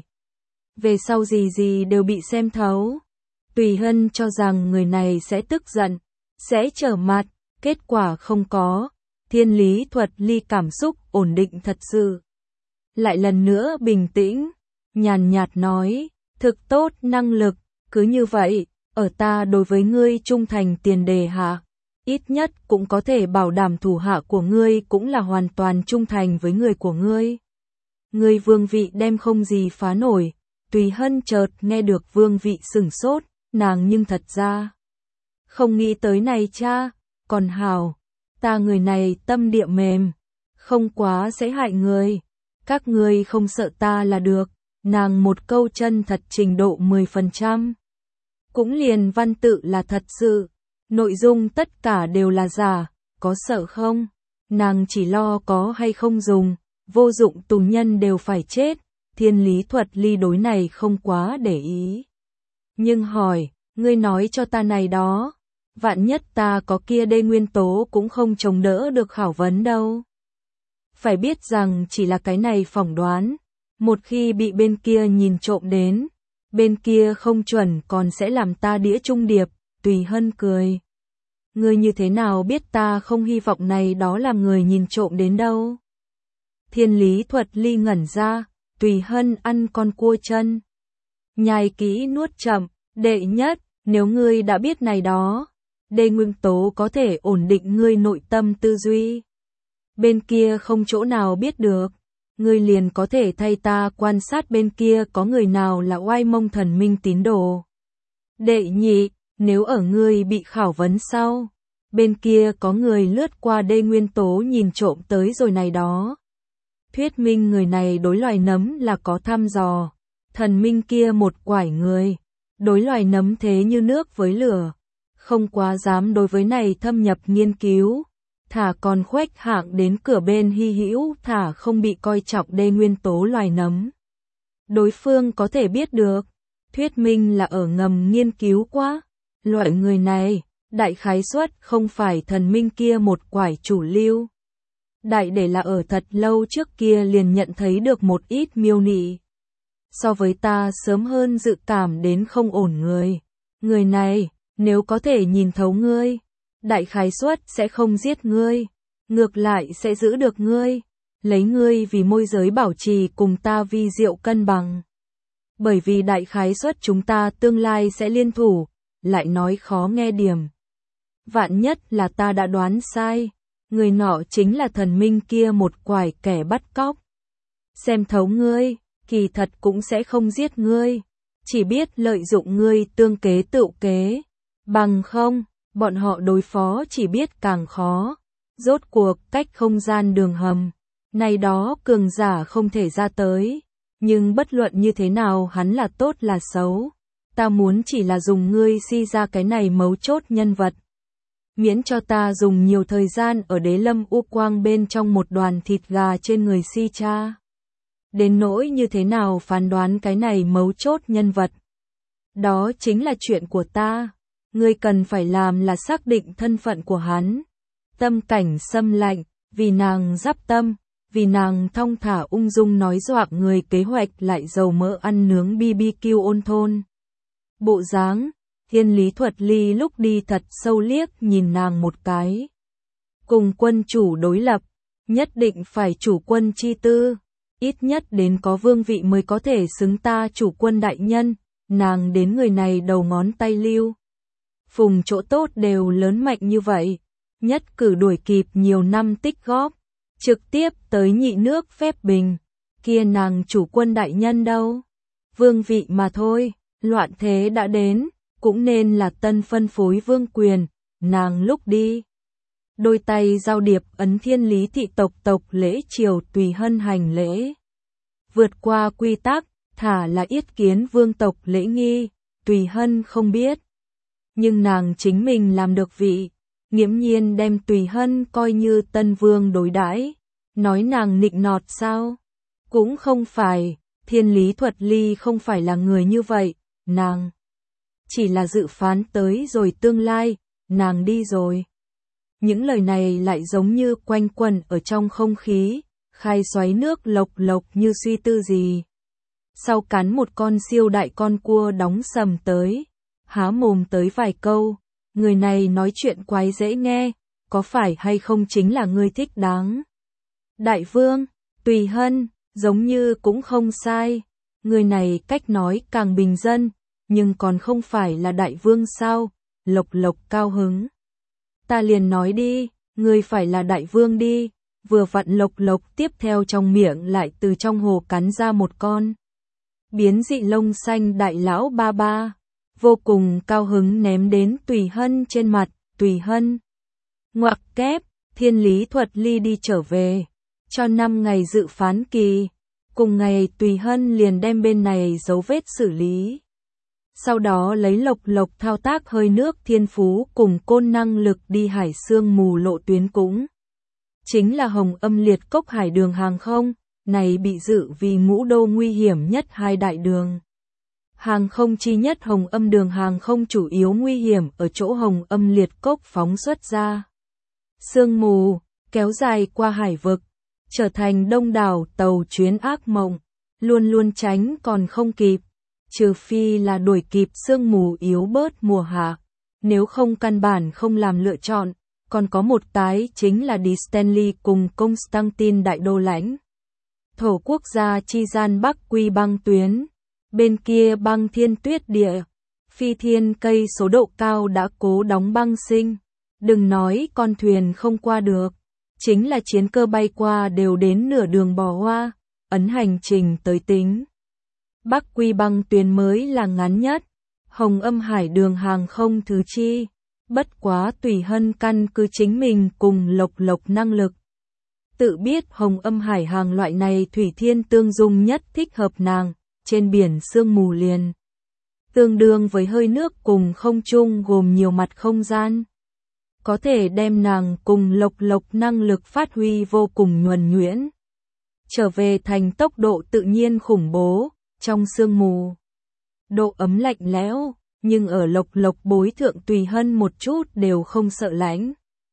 Về sau gì đều bị xem thấu. Tùy Hân cho rằng người này sẽ tức giận, sẽ trở mặt, kết quả không có. Thiên lý thuật ly cảm xúc ổn định thật sự. Lại lần nữa bình tĩnh, nhàn nhạt nói, thực tốt năng lực, cứ như vậy, ở ta đối với ngươi trung thành tiền đề hạ. Ít nhất cũng có thể bảo đảm thủ hạ của ngươi cũng là hoàn toàn trung thành với người của ngươi. Ngươi vương vị đem không gì phá nổi. Tùy Hân chợt nghe được vương vị sửng sốt, nàng nhưng thật ra không nghĩ tới này cha, còn hảo, ta người này tâm địa mềm, không quá sẽ hại người, các ngươi không sợ ta là được, nàng một câu chân thật trình độ 10%. Cũng liền văn tự là thật sự. Nội dung tất cả đều là giả, có sợ không? Nàng chỉ lo có hay không dùng, vô dụng tù nhân đều phải chết, thiên lý thuật ly đối này không quá để ý. Nhưng hỏi, ngươi nói cho ta này đó, Vạn nhất ta có kia đê nguyên tố cũng không chống đỡ được khảo vấn đâu. Phải biết rằng chỉ là cái này phỏng đoán, một khi bị bên kia nhìn trộm đến, bên kia không chuẩn còn sẽ làm ta đĩa trung điệp. Tùy Hân cười. Ngươi như thế nào biết ta không hy vọng này đó làm người nhìn trộm đến đâu? Thiên Lý Thuật Ly ngẩn ra, Tùy Hân ăn con cua chân. Nhai kỹ nuốt chậm, đệ nhất, nếu ngươi đã biết này đó, đê nguyên tố có thể ổn định ngươi nội tâm tư duy. Bên kia không chỗ nào biết được, ngươi liền có thể thay ta quan sát bên kia có người nào là oai mông thần minh tín đồ. Đệ nhị, nếu ở ngươi bị khảo vấn sau, bên kia có người lướt qua đê nguyên tố nhìn trộm tới rồi này đó. Thuyết minh người này đối loài nấm là có thăm dò, thần minh kia một quải người, đối loài nấm thế như nước với lửa, không quá dám đối với này thâm nhập nghiên cứu, thả còn khuếch hạng đến cửa bên hy hữu thả không bị coi trọng đê nguyên tố loài nấm. Đối phương có thể biết được, thuyết minh là ở ngầm nghiên cứu quá, loại người này, đại khái suất không phải thần minh kia một quải chủ lưu. Đại để là ở thật lâu trước kia liền nhận thấy được một ít miêu nị. So với ta sớm hơn dự cảm đến không ổn người. Người này, nếu có thể nhìn thấu ngươi, đại khái suất sẽ không giết ngươi, ngược lại sẽ giữ được ngươi, lấy ngươi vì môi giới bảo trì cùng ta vi diệu cân bằng. Bởi vì đại khái suất chúng ta tương lai sẽ liên thủ, lại nói khó nghe điểm. Vạn nhất là ta đã đoán sai, người nọ chính là thần minh kia một quải kẻ bắt cóc. Xem thấu ngươi, kỳ thật cũng sẽ không giết ngươi, chỉ biết lợi dụng ngươi tương kế tựu kế. Bằng không, bọn họ đối phó chỉ biết càng khó. Rốt cuộc cách không gian đường hầm, này đó cường giả không thể ra tới. Nhưng bất luận như thế nào hắn là tốt là xấu, ta muốn chỉ là dùng ngươi si ra cái này mấu chốt nhân vật. Miễn cho ta dùng nhiều thời gian ở đế lâm u quang bên trong một đoàn thịt gà trên người si cha. Đến nỗi như thế nào phán đoán cái này mấu chốt nhân vật. Đó chính là chuyện của ta. Ngươi cần phải làm là xác định thân phận của hắn. Tâm cảnh xâm lạnh, vì nàng giáp tâm, vì nàng thong thả ung dung nói doạc người kế hoạch lại dầu mỡ ăn nướng BBQ ôn thôn. Bộ dáng, Thiên Lý Thuật Ly lúc đi thật sâu liếc nhìn nàng một cái. Cùng quân chủ đối lập, nhất định phải chủ quân chi tư, ít nhất đến có vương vị mới có thể xứng ta chủ quân đại nhân, nàng đến người này đầu ngón tay lưu. Phùng chỗ tốt đều lớn mạnh như vậy, nhất cử đuổi kịp nhiều năm tích góp, trực tiếp tới nhị nước phép bình, kia nàng chủ quân đại nhân đâu. Vương vị mà thôi, loạn thế đã đến, cũng nên là tân phân phối vương quyền, nàng lúc đi. Đôi tay giao điệp ấn Thiên Lý thị tộc lễ triều Tùy Hân hành lễ. Vượt qua quy tắc, thả là yết kiến vương tộc lễ nghi, Tùy Hân không biết. Nhưng nàng chính mình làm được vị, nghiễm nhiên đem Tùy Hân coi như tân vương đối đãi, nói nàng nịnh nọt sao? Cũng không phải, Thiên Lý Thuật Ly không phải là người như vậy, nàng chỉ là dự phán tới rồi tương lai, nàng đi rồi. Những lời này lại giống như quanh quẩn ở trong không khí, khai xoáy nước lộc lộc như suy tư gì. Sau cắn một con siêu đại con cua đóng sầm tới, há mồm tới vài câu, người này nói chuyện quái dễ nghe, có phải hay không chính là người thích đáng. Đại vương, Tùy Hân, giống như cũng không sai, người này cách nói càng bình dân, nhưng còn không phải là đại vương sao, lộc lộc cao hứng. Ta liền nói đi, người phải là đại vương đi, vừa vặn lộc lộc tiếp theo trong miệng lại từ trong hồ cắn ra một con. Biến dị lông xanh đại lão ba ba, vô cùng cao hứng ném đến Tùy Hân trên mặt, Tùy Hân. Ngoặc kép, Thiên Lý Thuật Ly đi trở về, cho 5 ngày dự phán kỳ, cùng ngày Tùy Hân liền đem bên này dấu vết xử lý. Sau đó lấy lộc lộc thao tác hơi nước thiên phú cùng côn năng lực đi hải sương mù lộ tuyến cũng. Chính là Hồng Âm Liệt Cốc hải đường hàng không, này bị dự vì ngũ đô nguy hiểm nhất hai đại đường. Hàng không chi nhất hồng âm đường hàng không chủ yếu nguy hiểm ở chỗ hồng âm liệt cốc phóng xuất ra. Sương mù, kéo dài qua hải vực, trở thành đông đảo tàu chuyến ác mộng, luôn luôn tránh còn không kịp, trừ phi là đuổi kịp sương mù yếu bớt mùa hạ, nếu không căn bản không làm lựa chọn, còn có một cái chính là đi Stanley cùng Constantine đại đô lãnh. Thổ quốc gia chi gian Bắc quy băng tuyến, bên kia băng thiên tuyết địa, phi thiên cây số độ cao đã cố đóng băng sinh, đừng nói con thuyền không qua được, chính là chiến cơ bay qua đều đến nửa đường bỏ hoa, ấn hành trình tới tính. Bắc quy băng tuyến mới là ngắn nhất, hồng âm hải đường hàng không thứ chi, bất quá tùy hân căn cứ chính mình cùng lộc năng lực. Tự biết hồng âm hải hàng loại này thủy thiên tương dung nhất thích hợp nàng, trên biển sương mù liền. Tương đương với hơi nước cùng không trung gồm nhiều mặt không gian. Có thể đem nàng cùng lộc năng lực phát huy vô cùng nhuần nhuyễn. Trở về thành tốc độ tự nhiên khủng bố, trong sương mù. Độ ấm lạnh lẽo, nhưng ở lộc bối thượng tùy hân một chút đều không sợ lạnh.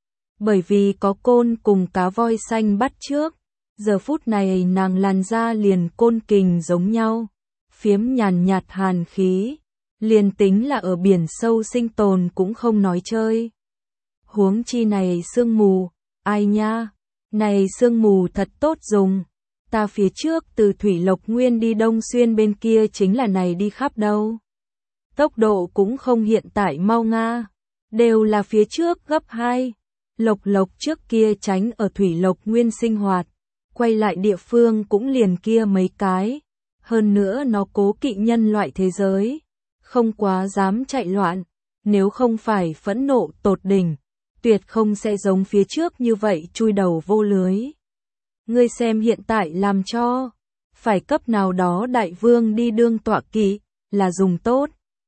Bởi vì có côn cùng cá voi xanh bắt trước, giờ phút này nàng làn da liền côn kình giống nhau, phiếm nhàn nhạt hàn khí, liền tính là ở biển sâu sinh tồn cũng không nói chơi. Huống chi này sương mù, ai nha, này sương mù thật tốt dùng, ta phía trước từ Thủy Lộc Nguyên đi Đông Xuyên bên kia chính là này đi khắp đâu. Tốc độ cũng không hiện tại mau nga, đều là phía trước gấp 2. Lộc trước kia tránh ở Thủy Lộc Nguyên sinh hoạt, quay lại địa phương cũng liền kia mấy cái, hơn nữa nó cố kỵ nhân loại thế giới, không quá dám chạy loạn, nếu không phải phẫn nộ tột đỉnh, tuyệt không sẽ giống phía trước như vậy chui đầu vô lưới. Ngươi xem hiện tại làm cho, phải cấp nào đó đại vương đi đương tọa kỵ, là dùng tốt.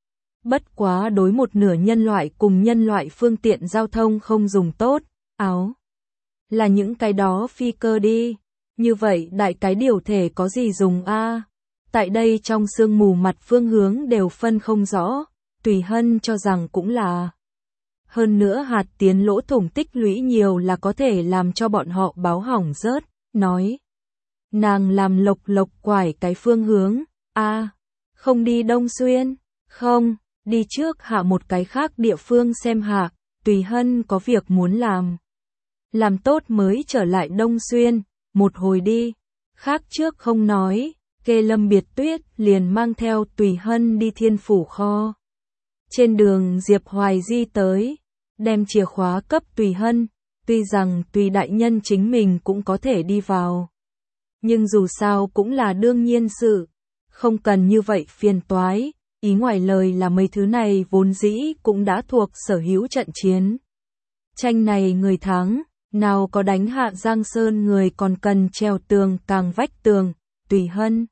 Bất quá đối một nửa nhân loại cùng nhân loại phương tiện giao thông không dùng tốt, áo. Là những cái đó phi cơ đi, như vậy đại cái điều thể có gì dùng a? Tại đây trong sương mù mặt phương hướng đều phân không rõ, tùy hân cho rằng cũng là. Hơn nữa hạt tiến lỗ thủng tích lũy nhiều là có thể làm cho bọn họ báo hỏng rớt, nói. Nàng làm lộc quải cái phương hướng, không đi Đông Xuyên, không, đi trước hạ một cái khác địa phương xem hạ, tùy hân có việc muốn làm. Làm tốt mới trở lại Đông Xuyên, một hồi đi, khác trước không nói, Kê Lâm Biệt Tuyết liền mang theo tùy hân đi Thiên Phủ kho. Trên đường Diệp Hoài Di tới, đem chìa khóa cấp tùy hân, tuy rằng tùy đại nhân chính mình cũng có thể đi vào. Nhưng dù sao cũng là đương nhiên sự, không cần như vậy phiền toái, ý ngoài lời là mấy thứ này vốn dĩ cũng đã thuộc sở hữu trận chiến. Tranh này người thắng, nào có đánh hạ Giang Sơn người còn cần trèo tường càng vách tường, tùy hân.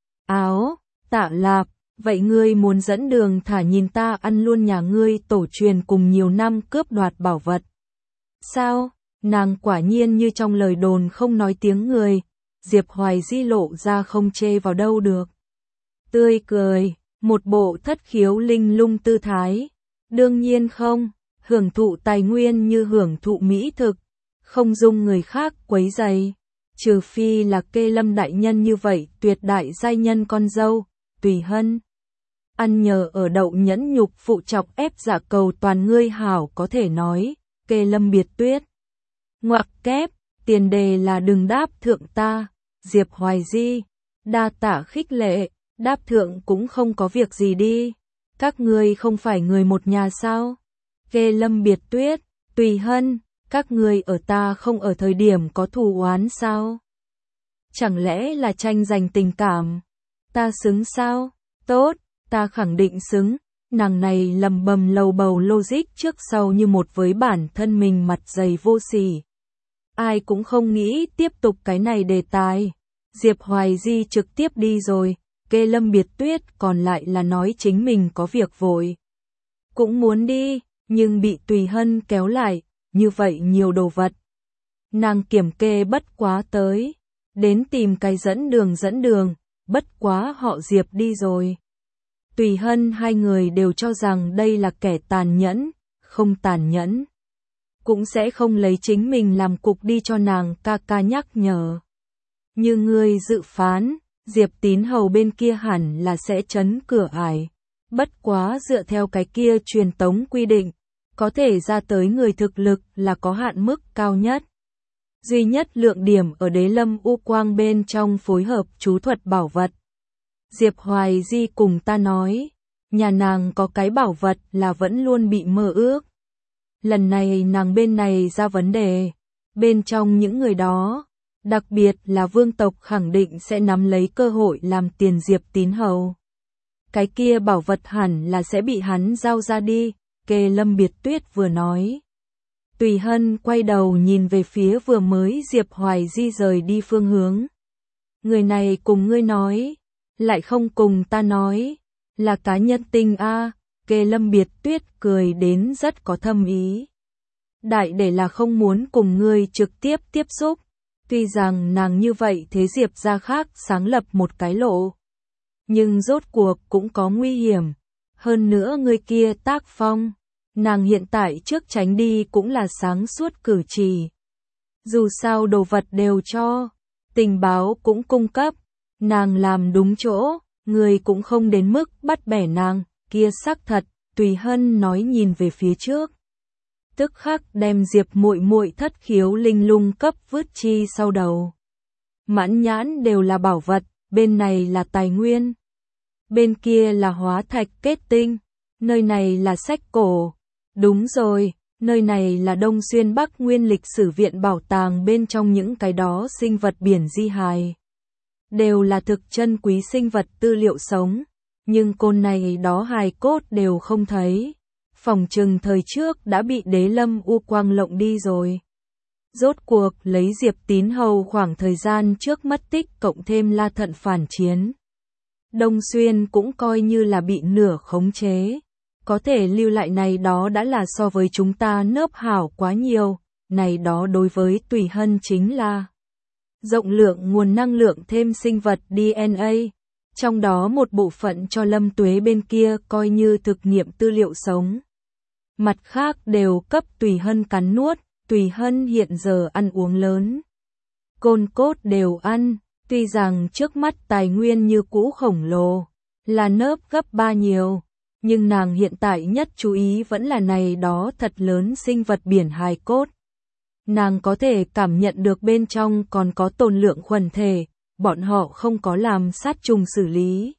Áo, Tạ Lạp, vậy ngươi muốn dẫn đường thả nhìn ta ăn luôn nhà ngươi tổ truyền cùng nhiều năm cướp đoạt bảo vật. Sao, nàng quả nhiên như trong lời đồn không nói tiếng người, Diệp Hoài Di lộ ra không chê vào đâu được. Tươi cười, một bộ thất khiếu linh lung tư thái, đương nhiên không, hưởng thụ tài nguyên như hưởng thụ mỹ thực, không dung người khác quấy rầy, trừ phi là Kê Lâm đại nhân như vậy tuyệt đại giai nhân con dâu, tùy hân. Ăn nhờ ở đậu nhẫn nhục phụ chọc ép giả cầu toàn ngươi hảo có thể nói, Kê Lâm Biệt Tuyết. Ngoặc kép, tiền đề là đừng đáp thượng ta, Diệp Hoài Di, đa tả khích lệ, đáp thượng cũng không có việc gì đi, các ngươi không phải người một nhà sao? Kê Lâm Biệt Tuyết, tùy hân, các ngươi ở ta không ở thời điểm có thù oán sao? Chẳng lẽ là tranh giành tình cảm? Ta xứng sao? Tốt, ta khẳng định xứng. Nàng này lầm bầm lầu bầu logic trước sau như một với bản thân mình mặt dày vô sỉ. Ai cũng không nghĩ tiếp tục cái này đề tài. Diệp Hoài Di trực tiếp đi rồi, Kê Lâm Biệt Tuyết còn lại là nói chính mình có việc vội. Cũng muốn đi, nhưng bị tùy hân kéo lại, như vậy nhiều đồ vật. Nàng kiểm kê bất quá tới, đến tìm cái dẫn đường, bất quá họ Diệp đi rồi. Tùy Hân hai người đều cho rằng đây là kẻ tàn nhẫn, không tàn nhẫn cũng sẽ không lấy chính mình làm cục đi cho nàng ca ca nhắc nhở. Như ngươi dự phán, Diệp Tín Hầu bên kia hẳn là sẽ trấn cửa ải. Bất quá dựa theo cái kia truyền tống quy định, có thể ra tới người thực lực là có hạn mức cao nhất. Duy nhất lượng điểm ở Đế Lâm U Quang bên trong phối hợp chú thuật bảo vật. Diệp Hoài Di cùng ta nói, nhà nàng có cái bảo vật là vẫn luôn bị mơ ước. Lần này nàng bên này ra vấn đề, bên trong những người đó, đặc biệt là vương tộc khẳng định sẽ nắm lấy cơ hội làm tiền Diệp Tín Hầu. Cái kia bảo vật hẳn là sẽ bị hắn giao ra đi, Kê Lâm Biệt Tuyết vừa nói. Tùy Hân quay đầu nhìn về phía vừa mới Diệp Hoài Di rời đi phương hướng. Người này cùng ngươi nói, lại không cùng ta nói, là cá nhân tình a. Kê Lâm Biệt Tuyết cười đến rất có thâm ý. Đại để là không muốn cùng ngươi trực tiếp tiếp xúc, tuy rằng nàng như vậy thế Diệp gia khác sáng lập một cái lộ. Nhưng rốt cuộc cũng có nguy hiểm, hơn nữa người kia tác phong, nàng hiện tại trước tránh đi cũng là sáng suốt cử chỉ. Dù sao đồ vật đều cho, tình báo cũng cung cấp, nàng làm đúng chỗ, người cũng không đến mức bắt bẻ nàng, kia xác thật, Tùy Hân nói nhìn về phía trước. Tức khắc đem Diệp muội muội thất khiếu linh lung cấp vứt chi sau đầu. Mãn nhãn đều là bảo vật, bên này là tài nguyên. Bên kia là hóa thạch kết tinh, nơi này là sách cổ. Đúng rồi, nơi này là Đông Xuyên Bắc Nguyên lịch sử viện bảo tàng bên trong những cái đó sinh vật biển di hài. Đều là thực chân quý sinh vật tư liệu sống, nhưng côn này đó hài cốt đều không thấy. Phòng trừng thời trước đã bị Đế Lâm U Quang lộng đi rồi. Rốt cuộc lấy Diệp Tín Hầu khoảng thời gian trước mất tích cộng thêm La Thận phản chiến. Đông Xuyên cũng coi như là bị nửa khống chế. Có thể lưu lại này đó đã là so với chúng ta nớp hảo quá nhiều. Này đó đối với Tùy Hân chính là rộng lượng nguồn năng lượng thêm sinh vật DNA. Trong đó một bộ phận cho Lâm Tuế bên kia coi như thực nghiệm tư liệu sống. Mặt khác đều cấp Tùy Hân cắn nuốt, Tùy Hân hiện giờ ăn uống lớn. Côn cốt đều ăn, tuy rằng trước mắt tài nguyên như cũ khổng lồ, là nớp gấp 3 nhiều, nhưng nàng hiện tại nhất chú ý vẫn là này đó thật lớn sinh vật biển hài cốt. Nàng có thể cảm nhận được bên trong còn có tồn lượng khuẩn thể, bọn họ không có làm sát trùng xử lý.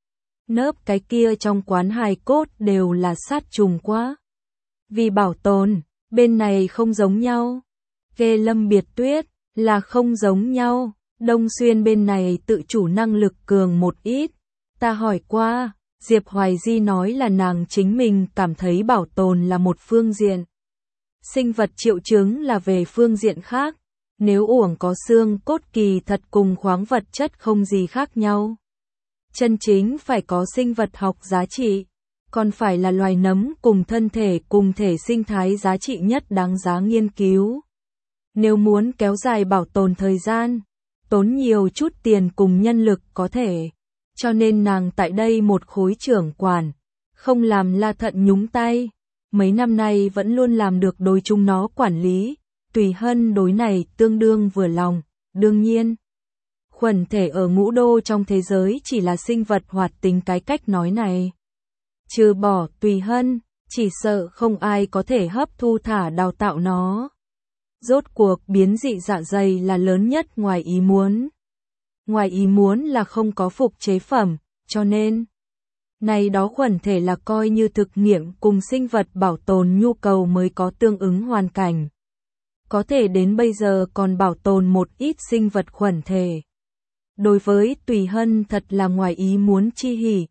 Nớp cái kia trong quán hài cốt đều là sát trùng quá. Vì bảo tồn, bên này không giống nhau. Kê Lâm Biệt Tuyết là không giống nhau. Đông Xuyên bên này tự chủ năng lực cường một ít. Ta hỏi qua, Diệp Hoài Di nói là nàng chính mình cảm thấy bảo tồn là một phương diện. Sinh vật triệu chứng là về phương diện khác. Nếu uổng có xương cốt kỳ thật cùng khoáng vật chất không gì khác nhau. Chân chính phải có sinh vật học giá trị. Còn phải là loài nấm cùng thân thể cùng thể sinh thái giá trị nhất đáng giá nghiên cứu. Nếu muốn kéo dài bảo tồn thời gian, tốn nhiều chút tiền cùng nhân lực có thể. Cho nên nàng tại đây một khối trưởng quản, không làm La Thận nhúng tay. Mấy năm nay vẫn luôn làm được đối chúng nó quản lý. Tùy Hân đối này tương đương vừa lòng, đương nhiên. Khuẩn thể ở ngũ đô trong thế giới chỉ là sinh vật hoạt tính cái cách nói này. Trừ bỏ Tùy Hân, chỉ sợ không ai có thể hấp thu thả đào tạo nó. Rốt cuộc biến dị dạ dày là lớn nhất ngoài ý muốn. Ngoài ý muốn là không có phục chế phẩm, cho nên này đó khuẩn thể là coi như thực nghiệm cùng sinh vật bảo tồn nhu cầu mới có tương ứng hoàn cảnh. Có thể đến bây giờ còn bảo tồn một ít sinh vật khuẩn thể. Đối với Tùy Hân thật là ngoài ý muốn chi hỉ,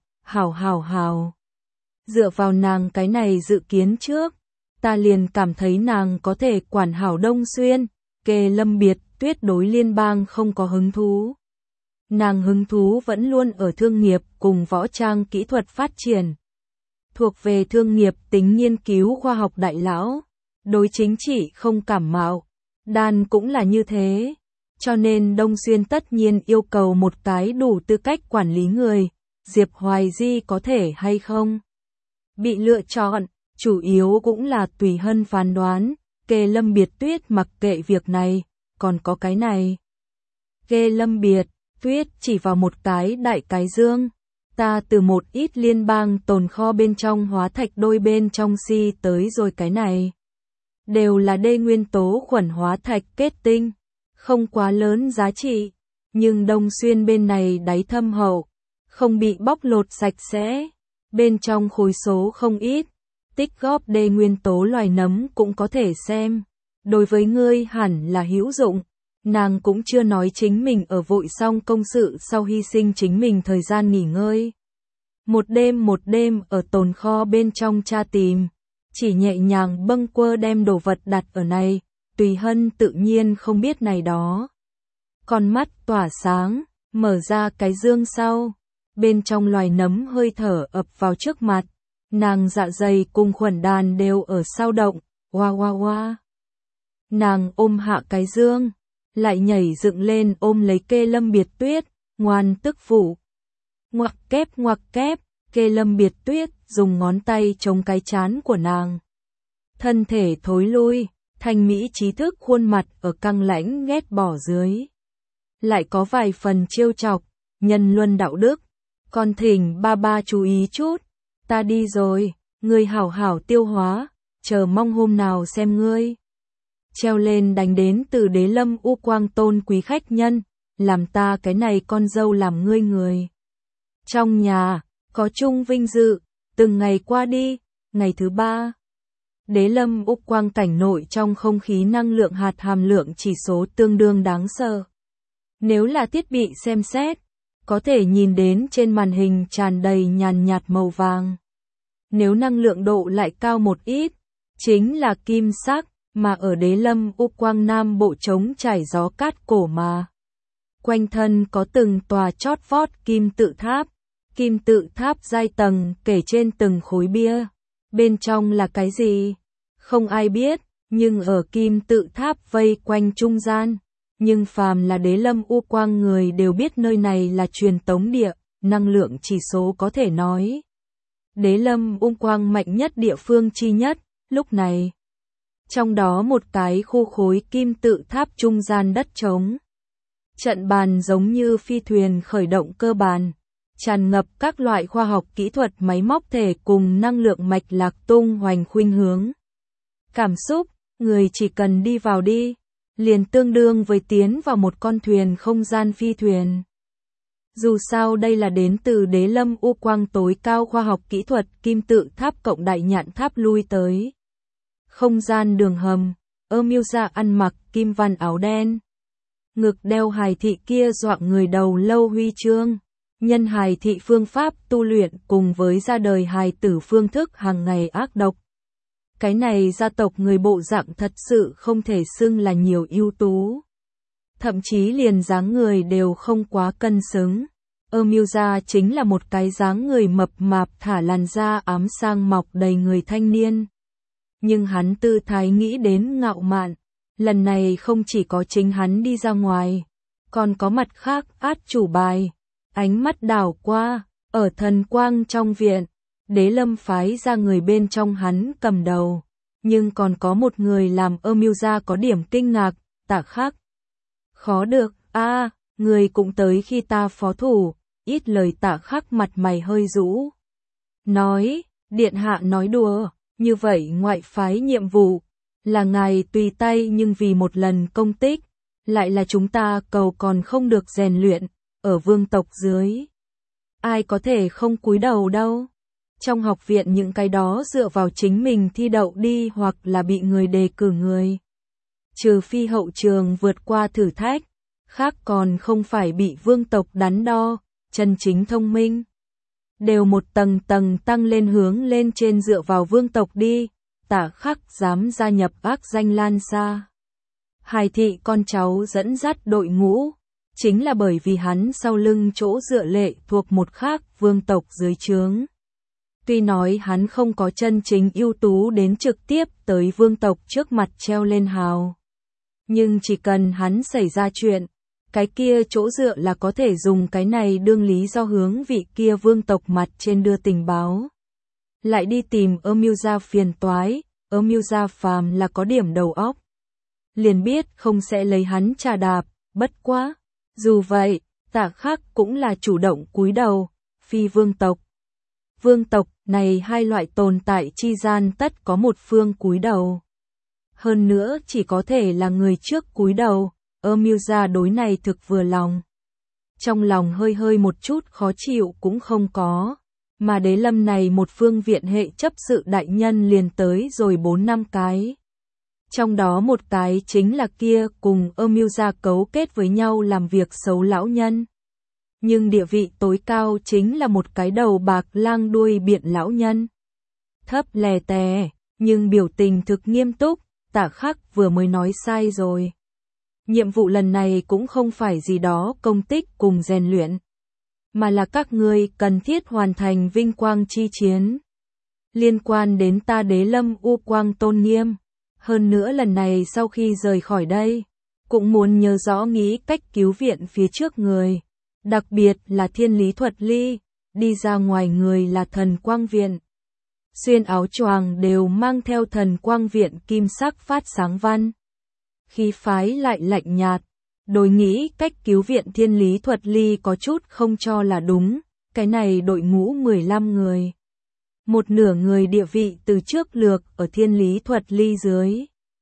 hào. Dựa vào nàng cái này dự kiến trước, ta liền cảm thấy nàng có thể quản hảo Đông Xuyên. Kê Lâm Biệt Tuyết đối liên bang không có hứng thú. Nàng hứng thú vẫn luôn ở thương nghiệp cùng võ trang kỹ thuật phát triển. Thuộc về thương nghiệp tính nghiên cứu khoa học đại lão, đối chính trị không cảm mạo, đan cũng là như thế. Cho nên Đông Xuyên tất nhiên yêu cầu một cái đủ tư cách quản lý người, Diệp Hoài Di có thể hay không bị lựa chọn, chủ yếu cũng là tùy hân phán đoán. Kê Lâm Biệt Tuyết mặc kệ việc này, còn có cái này. Kê Lâm Biệt Tuyết chỉ vào một cái đại cái dương. Ta từ một ít liên bang tồn kho bên trong hóa thạch đôi bên trong si tới rồi cái này. Đều là đê nguyên tố khuẩn hóa thạch kết tinh, không quá lớn giá trị, nhưng Đông Xuyên bên này đáy thâm hậu, không bị bóc lột sạch sẽ, bên trong khối số không ít, tích góp đê nguyên tố loài nấm cũng có thể xem. Đối với ngươi hẳn là hữu dụng. Nàng cũng chưa nói chính mình ở vội xong công sự sau hy sinh chính mình thời gian nghỉ ngơi. Một đêm ở tồn kho bên trong tra tìm, chỉ nhẹ nhàng bâng quơ đem đồ vật đặt ở này, Tùy Hân tự nhiên không biết này đó. Con mắt tỏa sáng, mở ra cái dương sau, bên trong loài nấm hơi thở ập vào trước mặt, nàng dạ dày cùng khuẩn đàn đều ở sao động, oa oa oa. Nàng ôm hạ cái dương, lại nhảy dựng lên ôm lấy Kê Lâm Biệt Tuyết, ngoan tức phụ. Ngoặc kép, Kê Lâm Biệt Tuyết dùng ngón tay chống cái trán của nàng. Thân thể thối lui, thanh mỹ trí thức khuôn mặt ở căng lãnh ghét bỏ dưới. Lại có vài phần trêu chọc, nhân luân đạo đức. Con thỉnh ba chú ý chút, ta đi rồi, ngươi hảo hảo tiêu hóa, chờ mong hôm nào xem ngươi. Treo lên đánh đến từ Đế Lâm U Quang tôn quý khách nhân, làm ta cái này con dâu làm ngươi người. Trong nhà, có chung vinh dự, từng ngày qua đi, ngày thứ 3. Đế Lâm U Quang cảnh nội trong không khí năng lượng hạt hàm lượng chỉ số tương đương đáng sợ. Nếu là thiết bị xem xét, có thể nhìn đến trên màn hình tràn đầy nhàn nhạt màu vàng. Nếu năng lượng độ lại cao một ít, chính là kim sắc. Mà ở Đế Lâm U Quang Nam Bộ trống trải gió cát cổ mà. Quanh thân có từng tòa chót vót kim tự tháp giai tầng kể trên từng khối bia. Bên trong là cái gì? Không ai biết, nhưng ở kim tự tháp vây quanh trung gian. Nhưng phàm là Đế Lâm U Quang người đều biết nơi này là truyền tống địa, năng lượng chỉ số có thể nói. Đế Lâm U Quang mạnh nhất địa phương chi nhất, lúc này. Trong đó một cái khu khối kim tự tháp trung gian đất trống. Trận bàn giống như phi thuyền khởi động cơ bản, tràn ngập các loại khoa học kỹ thuật máy móc thể cùng năng lượng mạch lạc tung hoành khuynh hướng. Cảm xúc, người chỉ cần đi vào đi, liền tương đương với tiến vào một con thuyền không gian phi thuyền. Dù sao đây là đến từ Đế Lâm U Quang tối cao khoa học kỹ thuật kim tự tháp cộng đại nhạn tháp lui tới. Không gian đường hầm, Emilia ăn mặc kim văn áo đen. Ngực đeo hài thị kia doạng người đầu lâu huy chương. Nhân hài thị phương pháp tu luyện cùng với ra đời hài tử phương thức hàng ngày ác độc. Cái này gia tộc người bộ dạng thật sự không thể xưng là nhiều ưu tú. Thậm chí liền dáng người đều không quá cân xứng. Emilia chính là một cái dáng người mập mạp thả làn da ám sang mọc đầy người thanh niên. Nhưng hắn tư thái nghĩ đến ngạo mạn, lần này không chỉ có chính hắn đi ra ngoài, còn có mặt khác át chủ bài. Ánh mắt đảo qua, ở thần quang trong viện, Đế Lâm phái ra người bên trong hắn cầm đầu, nhưng còn có một người làm Emilia có điểm kinh ngạc, Tạ Khắc. Khó được, người cũng tới khi ta phó thủ, ít lời. Tạ Khắc mặt mày hơi rũ. Nói, điện hạ nói đùa. Như vậy ngoại phái nhiệm vụ, là ngài tùy tay nhưng vì một lần công tích, lại là chúng ta cầu còn không được rèn luyện, ở vương tộc dưới. Ai có thể không cúi đầu đâu. Trong học viện những cái đó dựa vào chính mình thi đậu đi hoặc là bị người đề cử người. Trừ phi hậu trường vượt qua thử thách, khác còn không phải bị vương tộc đắn đo, chân chính thông minh. Đều một tầng tầng tăng lên hướng lên trên dựa vào vương tộc đi, Tạ Khắc dám gia nhập ác danh lan xa. Hài thị con cháu dẫn dắt đội ngũ, chính là bởi vì hắn sau lưng chỗ dựa lệ thuộc một khác vương tộc dưới trướng. Tuy nói hắn không có chân chính ưu tú đến trực tiếp tới vương tộc trước mặt treo lên hào. Nhưng chỉ cần hắn xảy ra chuyện, Cái kia chỗ dựa là có thể dùng cái này đương lý do hướng vị kia vương tộc mặt trên đưa tình báo. Lại đi tìm Amilza phiền toái, Amilza phàm là có điểm đầu óc. Liền biết không sẽ lấy hắn trà đạp, bất quá. Dù vậy, Tạ Khắc cũng là chủ động cúi đầu, phi vương tộc. Vương tộc này hai loại tồn tại chi gian tất có một phương cúi đầu. Hơn nữa chỉ có thể là người trước cúi đầu, Amilza đối này thực vừa lòng. Trong lòng hơi hơi một chút khó chịu cũng không có, mà Đế Lâm này một phương viện hệ chấp sự đại nhân liền tới rồi 4 năm cái. Trong đó một cái chính là kia cùng Amilza cấu kết với nhau làm việc xấu lão nhân. Nhưng địa vị tối cao chính là một cái đầu bạc lang đuôi biện lão nhân. Thấp lè tè, nhưng biểu tình thực nghiêm túc, Tạ Khắc vừa mới nói sai rồi. Nhiệm vụ lần này cũng không phải gì đó công tích cùng rèn luyện, mà là các ngươi cần thiết hoàn thành vinh quang chi chiến. Liên quan đến ta Đế Lâm U Quang tôn nghiêm. Hơn nữa lần này sau khi rời khỏi đây, cũng muốn nhớ rõ nghĩ cách cứu viện phía trước người. Đặc biệt là Thiên Lý Thuật Ly, đi ra ngoài người là Thần Quang Viện. Xuyên áo choàng đều mang theo Thần Quang Viện kim sắc phát sáng văn. Khí phái lại lạnh nhạt, đối nghĩ cách cứu viện Thiên Lý Thuật Ly có chút không cho là đúng, cái này đội ngũ 15 người. Một nửa người địa vị từ trước lược ở Thiên Lý Thuật Ly dưới.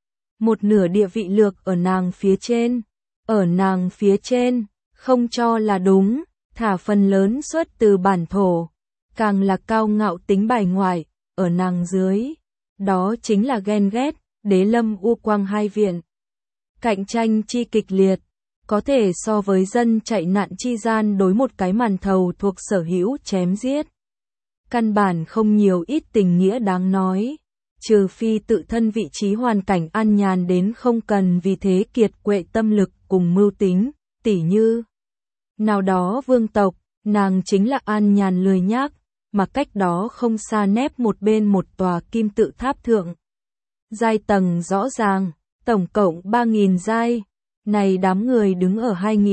Một nửa địa vị lược ở nàng phía trên. Ở nàng phía trên, không cho là đúng, thả phần lớn xuất từ bản thổ. Càng là cao ngạo tính bài ngoại, ở nàng dưới. Đó chính là ghen ghét, Đế Lâm U Quang hai viện. Cạnh tranh chi kịch liệt, có thể so với dân chạy nạn chi gian đối một cái màn thầu thuộc sở hữu chém giết. Căn bản không nhiều ít tình nghĩa đáng nói, trừ phi tự thân vị trí hoàn cảnh an nhàn đến không cần vì thế kiệt quệ tâm lực cùng mưu tính, tỉ như nào đó vương tộc, nàng chính là an nhàn lười nhác, mà cách đó không xa nép một bên một tòa kim tự tháp thượng. Giai tầng rõ ràng, tổng cộng 3.000 giai. Này đám người đứng ở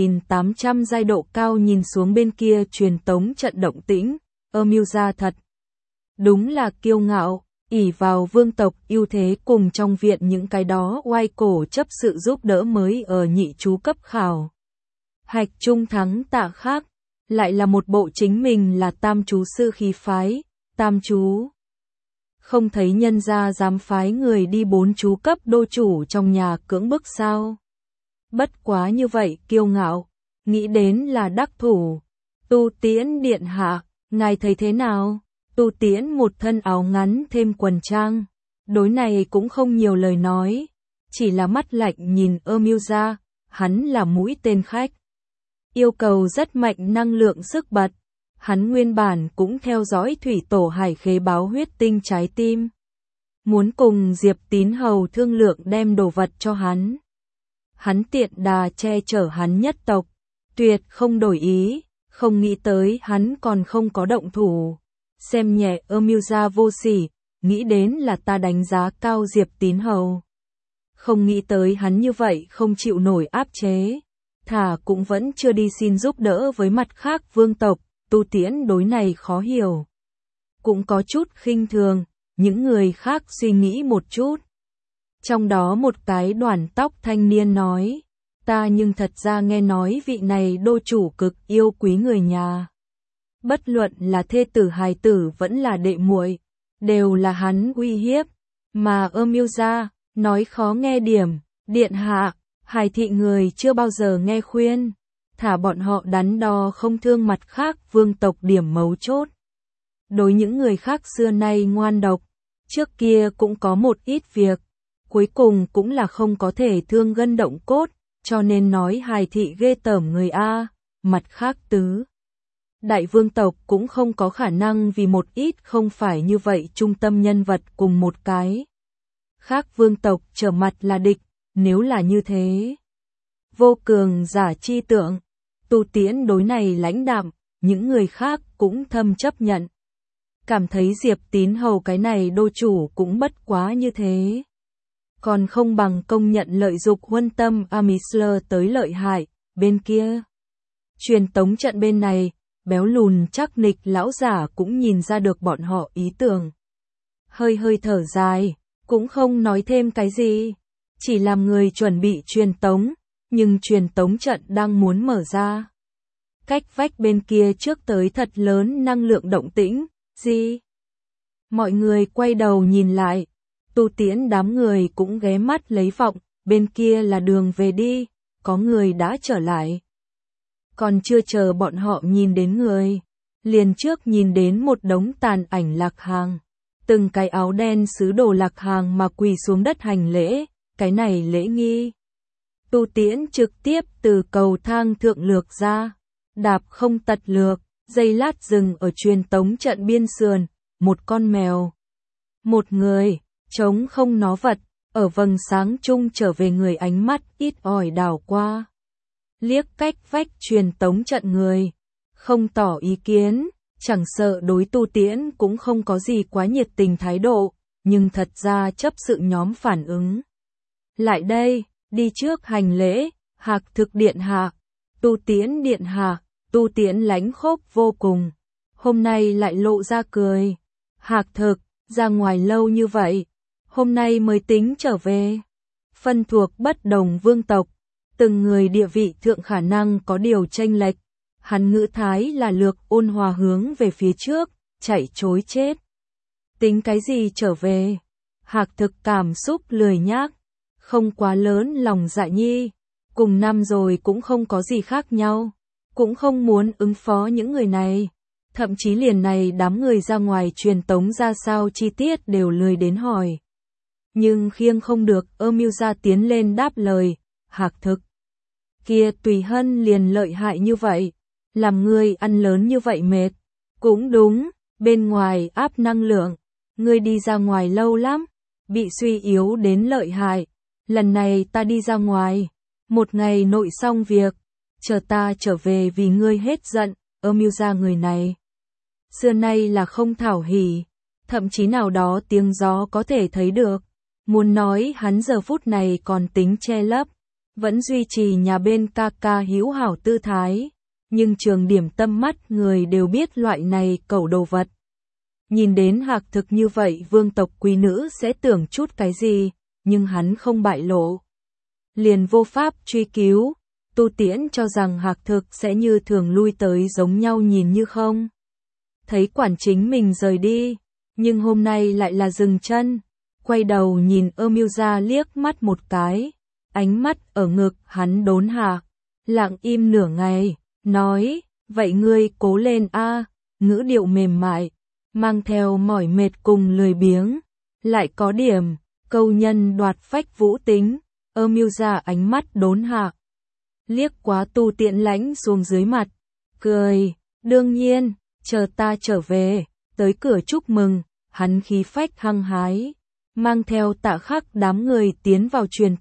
2.800 giai độ cao nhìn xuống bên kia truyền tống trận động tĩnh, Amilza thật. Đúng là kiêu ngạo, ỷ vào vương tộc ưu thế cùng trong viện những cái đó oai cổ chấp sự giúp đỡ mới ở nhị chú cấp khảo. Hạch trung thắng Tạ Khắc, lại là một bộ chính mình là tam chú sư khí phái, tam chú. Không thấy nhân gia dám phái người đi 4 chú cấp đô chủ trong nhà cưỡng bức sao. Bất quá như vậy kiêu ngạo, nghĩ đến là đắc thủ. Tu Tiễn điện hạ, ngài thấy thế nào? Tu Tiễn một thân áo ngắn thêm quần trang, đối này cũng không nhiều lời nói, chỉ là mắt lạnh nhìn Amilza, hắn là mũi tên khách. Yêu cầu rất mạnh năng lượng sức bật, hắn nguyên bản cũng theo dõi thủy tổ hải khế báo huyết tinh trái tim. Muốn cùng Diệp Tín Hầu thương lượng đem đồ vật cho hắn. Hắn tiện đà che chở hắn nhất tộc, tuyệt không đổi ý, không nghĩ tới hắn còn không có động thủ. Xem nhẹ Amilza vô sỉ, nghĩ đến là ta đánh giá cao Diệp Tín Hầu. Không nghĩ tới hắn như vậy không chịu nổi áp chế, thả cũng vẫn chưa đi xin giúp đỡ với mặt khác vương tộc, Tu Tiễn đối này khó hiểu. Cũng có chút khinh thường, những người khác suy nghĩ một chút. Trong đó một cái đoản tóc thanh niên nói, ta nhưng thật ra nghe nói vị này đô chủ cực yêu quý người nhà. Bất luận là thê tử hài tử vẫn là đệ muội, đều là hắn uy hiếp, mà Amilza nói khó nghe điểm, điện hạ, Hải thị người chưa bao giờ nghe khuyên, thả bọn họ đắn đo không thương mặt khác vương tộc điểm mấu chốt. Đối những người khác xưa nay ngoan độc, trước kia cũng có một ít việc, cuối cùng cũng là không có thể thương gân động cốt, cho nên nói Hải thị ghê tởm người A, mặt khác tứ. Đại vương tộc cũng không có khả năng vì một ít không phải như vậy trung tâm nhân vật cùng một cái. Khác vương tộc trở mặt là địch, nếu là như thế. Vô cường giả chi tượng, Tu Tiễn đối này lãnh đạm, những người khác cũng thâm chấp nhận. Cảm thấy Diệp Tín Hầu cái này đô chủ cũng bất quá như thế. Còn không bằng công nhận lợi dục huân tâm Amisler tới lợi hại, bên kia. Truyền tống trận bên này, béo lùn chắc nịch lão giả cũng nhìn ra được bọn họ ý tưởng. Hơi hơi thở dài, cũng không nói thêm cái gì, chỉ làm người chuẩn bị truyền tống, nhưng truyền tống trận đang muốn mở ra. Cách vách bên kia trước tới thật lớn năng lượng động tĩnh, gì? Mọi người quay đầu nhìn lại, Tu Tiễn đám người cũng ghé mắt lấy vọng, bên kia là đường về đi, có người đã trở lại. Còn chưa chờ bọn họ nhìn đến người, liền trước nhìn đến một đống tàn ảnh Lạc Hàng. Từng cái áo đen sứ đồ Lạc Hàng mà quỳ xuống đất hành lễ, cái này lễ nghi. Tu Tiễn trực tiếp từ cầu thang thượng lược ra, đạp không tật lược, giây lát dừng ở truyền tống trận biên sườn, một con mèo. Một người, trống không nó vật, ở vầng sáng chung trở về người ánh mắt ít ỏi đảo qua. Liếc cách vách truyền tống trận người, không tỏ ý kiến, chẳng sợ đối Tu Tiễn cũng không có gì quá nhiệt tình thái độ, nhưng thật ra chấp sự nhóm phản ứng. Lại đây, đi trước hành lễ, Hạc Thực điện hạ, Tu Tiễn điện hạ, Tu Tiễn lánh khốc vô cùng, hôm nay lại lộ ra cười. Hạc Thực, ra ngoài lâu như vậy, hôm nay mới tính trở về. Phân thuộc bất đồng vương tộc, từng người địa vị thượng khả năng có điều chênh lệch. Hắn ngữ thái là lược ôn hòa hướng về phía trước, chạy trối chết. Tính cái gì trở về? Hạc Thực cảm xúc lười nhác, không quá lớn lòng dạ nhi, cùng năm rồi cũng không có gì khác nhau, cũng không muốn ứng phó những người này. Thậm chí liền này đám người ra ngoài truyền tống ra sao chi tiết đều lười đến hỏi. Nhưng khiêng không được, Mưu Gia tiến lên đáp lời, Hạc Thực. Kia Tùy Hân liền lợi hại như vậy, làm ngươi ăn lớn như vậy mệt. Cũng đúng, bên ngoài áp năng lượng, ngươi đi ra ngoài lâu lắm, bị suy yếu đến lợi hại. Lần này ta đi ra ngoài, một ngày nội xong việc, chờ ta trở về vì ngươi hết giận, Mưu Gia người này. Xưa nay là không thảo hỉ, thậm chí nào đó tiếng gió có thể thấy được. Muốn nói hắn giờ phút này còn tính che lấp, vẫn duy trì nhà bên ca ca hữu hảo tư thái, nhưng trường điểm tâm mắt người đều biết loại này cẩu đồ vật. Nhìn đến Hạc Thực như vậy vương tộc quý nữ sẽ tưởng chút cái gì, nhưng hắn không bại lộ. Liền vô pháp truy cứu, Tu Tiễn cho rằng Hạc Thực sẽ như thường lui tới giống nhau nhìn như không. Thấy quản chính mình rời đi, nhưng hôm nay lại là dừng chân, quay đầu nhìn Mưu Gia liếc mắt một cái, ánh mắt ở ngực hắn đốn hạ, lặng im nửa ngày, nói, vậy ngươi cố lên a, ngữ điệu mềm mại, mang theo mỏi mệt cùng lười biếng, lại có điểm, câu nhân đoạt phách vũ tính, Mưu Gia ánh mắt đốn hạ, liếc quá Tu Tiễn lãnh xuống dưới mặt, cười, đương nhiên. Chờ ta trở về, tới cửa chúc mừng, hắn khí phách hăng hái, mang theo Tạ Khắc đám người tiến vào truyền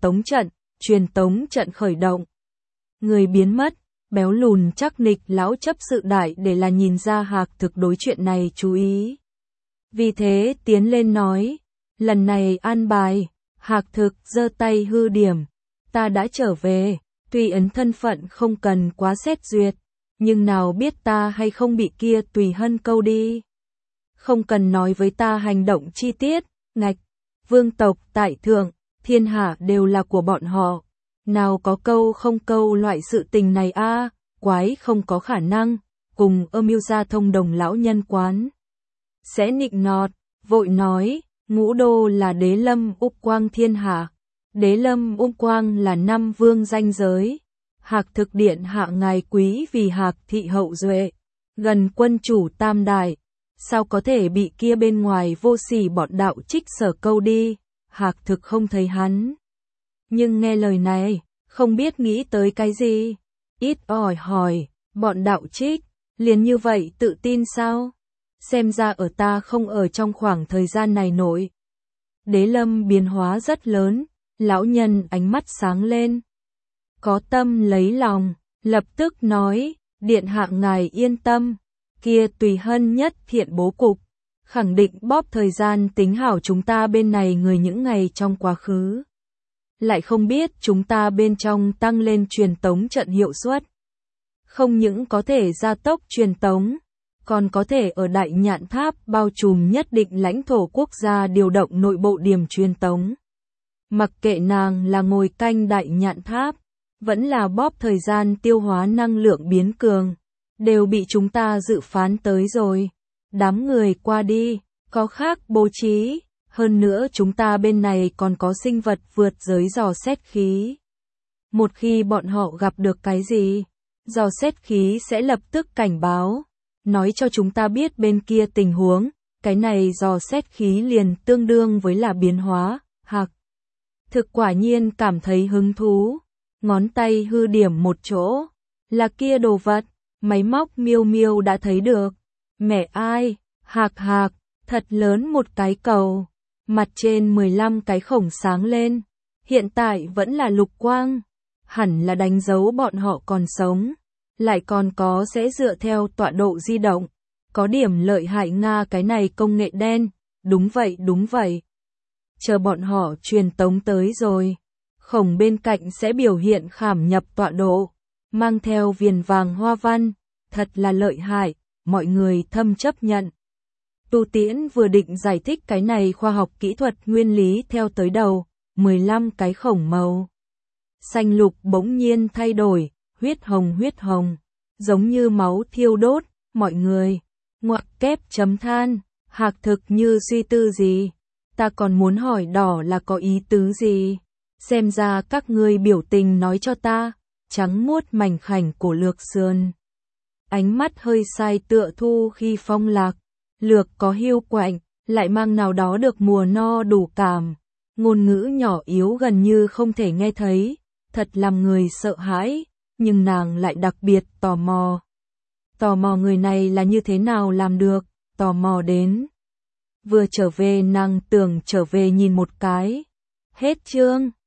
tống trận khởi động. Người biến mất, béo lùn chắc nịch lão chấp sự đại để là nhìn ra Hạc Thực đối chuyện này chú ý. Vì thế tiến lên nói, lần này an bài, Hạc Thực giơ tay hư điểm, ta đã trở về, tuy ấn thân phận không cần quá xét duyệt. Nhưng nào biết ta hay không bị kia Tùy Hân câu đi. Không cần nói với ta hành động chi tiết, ngạch, vương tộc tại thượng, thiên hạ đều là của bọn họ. Nào có câu không câu loại sự tình này a, quái không có khả năng, cùng Mưu Gia thông đồng lão nhân quán. Sẽ nịnh nọt, vội nói, Ngũ Đô là Đế Lâm Úc Quang thiên hạ. Đế Lâm Úc Quang là năm vương danh giới. Hạc Thực điện hạ ngài quý vì Hạc thị hậu duệ, gần quân chủ tam đại, sao có thể bị kia bên ngoài vô sỉ bọn đạo trích sở câu đi, Hạc Thực không thấy hắn. Nhưng nghe lời này, không biết nghĩ tới cái gì, ít ỏi hỏi, bọn đạo trích, liền như vậy tự tin sao? Xem ra ở ta không ở trong khoảng thời gian này nổi. Đế Lâm biến hóa rất lớn, lão nhân ánh mắt sáng lên. Có tâm lấy lòng, lập tức nói, điện hạ ngài yên tâm, kia Tùy Hân nhất thiện bố cục, khẳng định bóp thời gian tính hảo chúng ta bên này người những ngày trong quá khứ. lại không biết chúng ta bên trong tăng lên truyền tống trận hiệu suất. Không những có thể gia tốc truyền tống, còn có thể ở Đại Nhạn Tháp bao trùm nhất định lãnh thổ quốc gia điều động nội bộ điểm truyền tống. Mặc kệ nàng là ngồi canh Đại Nhạn Tháp, vẫn là bóp thời gian tiêu hóa năng lượng biến cường, đều bị chúng ta dự phán tới rồi. Đám người qua đi, có khác bố trí, hơn nữa chúng ta bên này còn có sinh vật vượt giới dò xét khí. Một khi bọn họ gặp được cái gì, dò xét khí sẽ lập tức cảnh báo, nói cho chúng ta biết bên kia tình huống, cái này dò xét khí liền tương đương với là biến hóa, Hạc Thực quả nhiên cảm thấy hứng thú, ngón tay hư điểm một chỗ, là kia đồ vật, máy móc miêu miêu đã thấy được. Mẹ ai, Hạc, thật lớn một cái cầu, mặt trên 15 cái khổng sáng lên, hiện tại vẫn là lục quang, hẳn là đánh dấu bọn họ còn sống, lại còn có sẽ dựa theo tọa độ di động, có điểm lợi hại Nga cái này công nghệ đen, đúng vậy. Chờ bọn họ truyền tống tới rồi, khổng bên cạnh sẽ biểu hiện khảm nhập tọa độ, mang theo viền vàng hoa văn, thật là lợi hại, mọi người thâm chấp nhận. Tu Tiễn vừa định giải thích cái này khoa học kỹ thuật nguyên lý theo tới đầu, 15 cái khổng màu xanh lục bỗng nhiên thay đổi, huyết hồng, giống như máu thiêu đốt, mọi người ngoặc kép chấm than, Hạc Thực như suy tư gì, ta còn muốn hỏi đỏ là có ý tứ gì, xem ra các ngươi biểu tình nói cho ta, trắng muốt mảnh khảnh cổ lược sườn. Ánh mắt hơi sai tựa thu khi phong lạc, lược có hiu quạnh, lại mang nào đó được mùa no đủ cảm, ngôn ngữ nhỏ yếu gần như không thể nghe thấy, thật làm người sợ hãi, nhưng nàng lại đặc biệt tò mò. Tò mò người này là như thế nào làm được, tò mò đến. Vừa trở về nàng tưởng trở về nhìn một cái. Hết chương.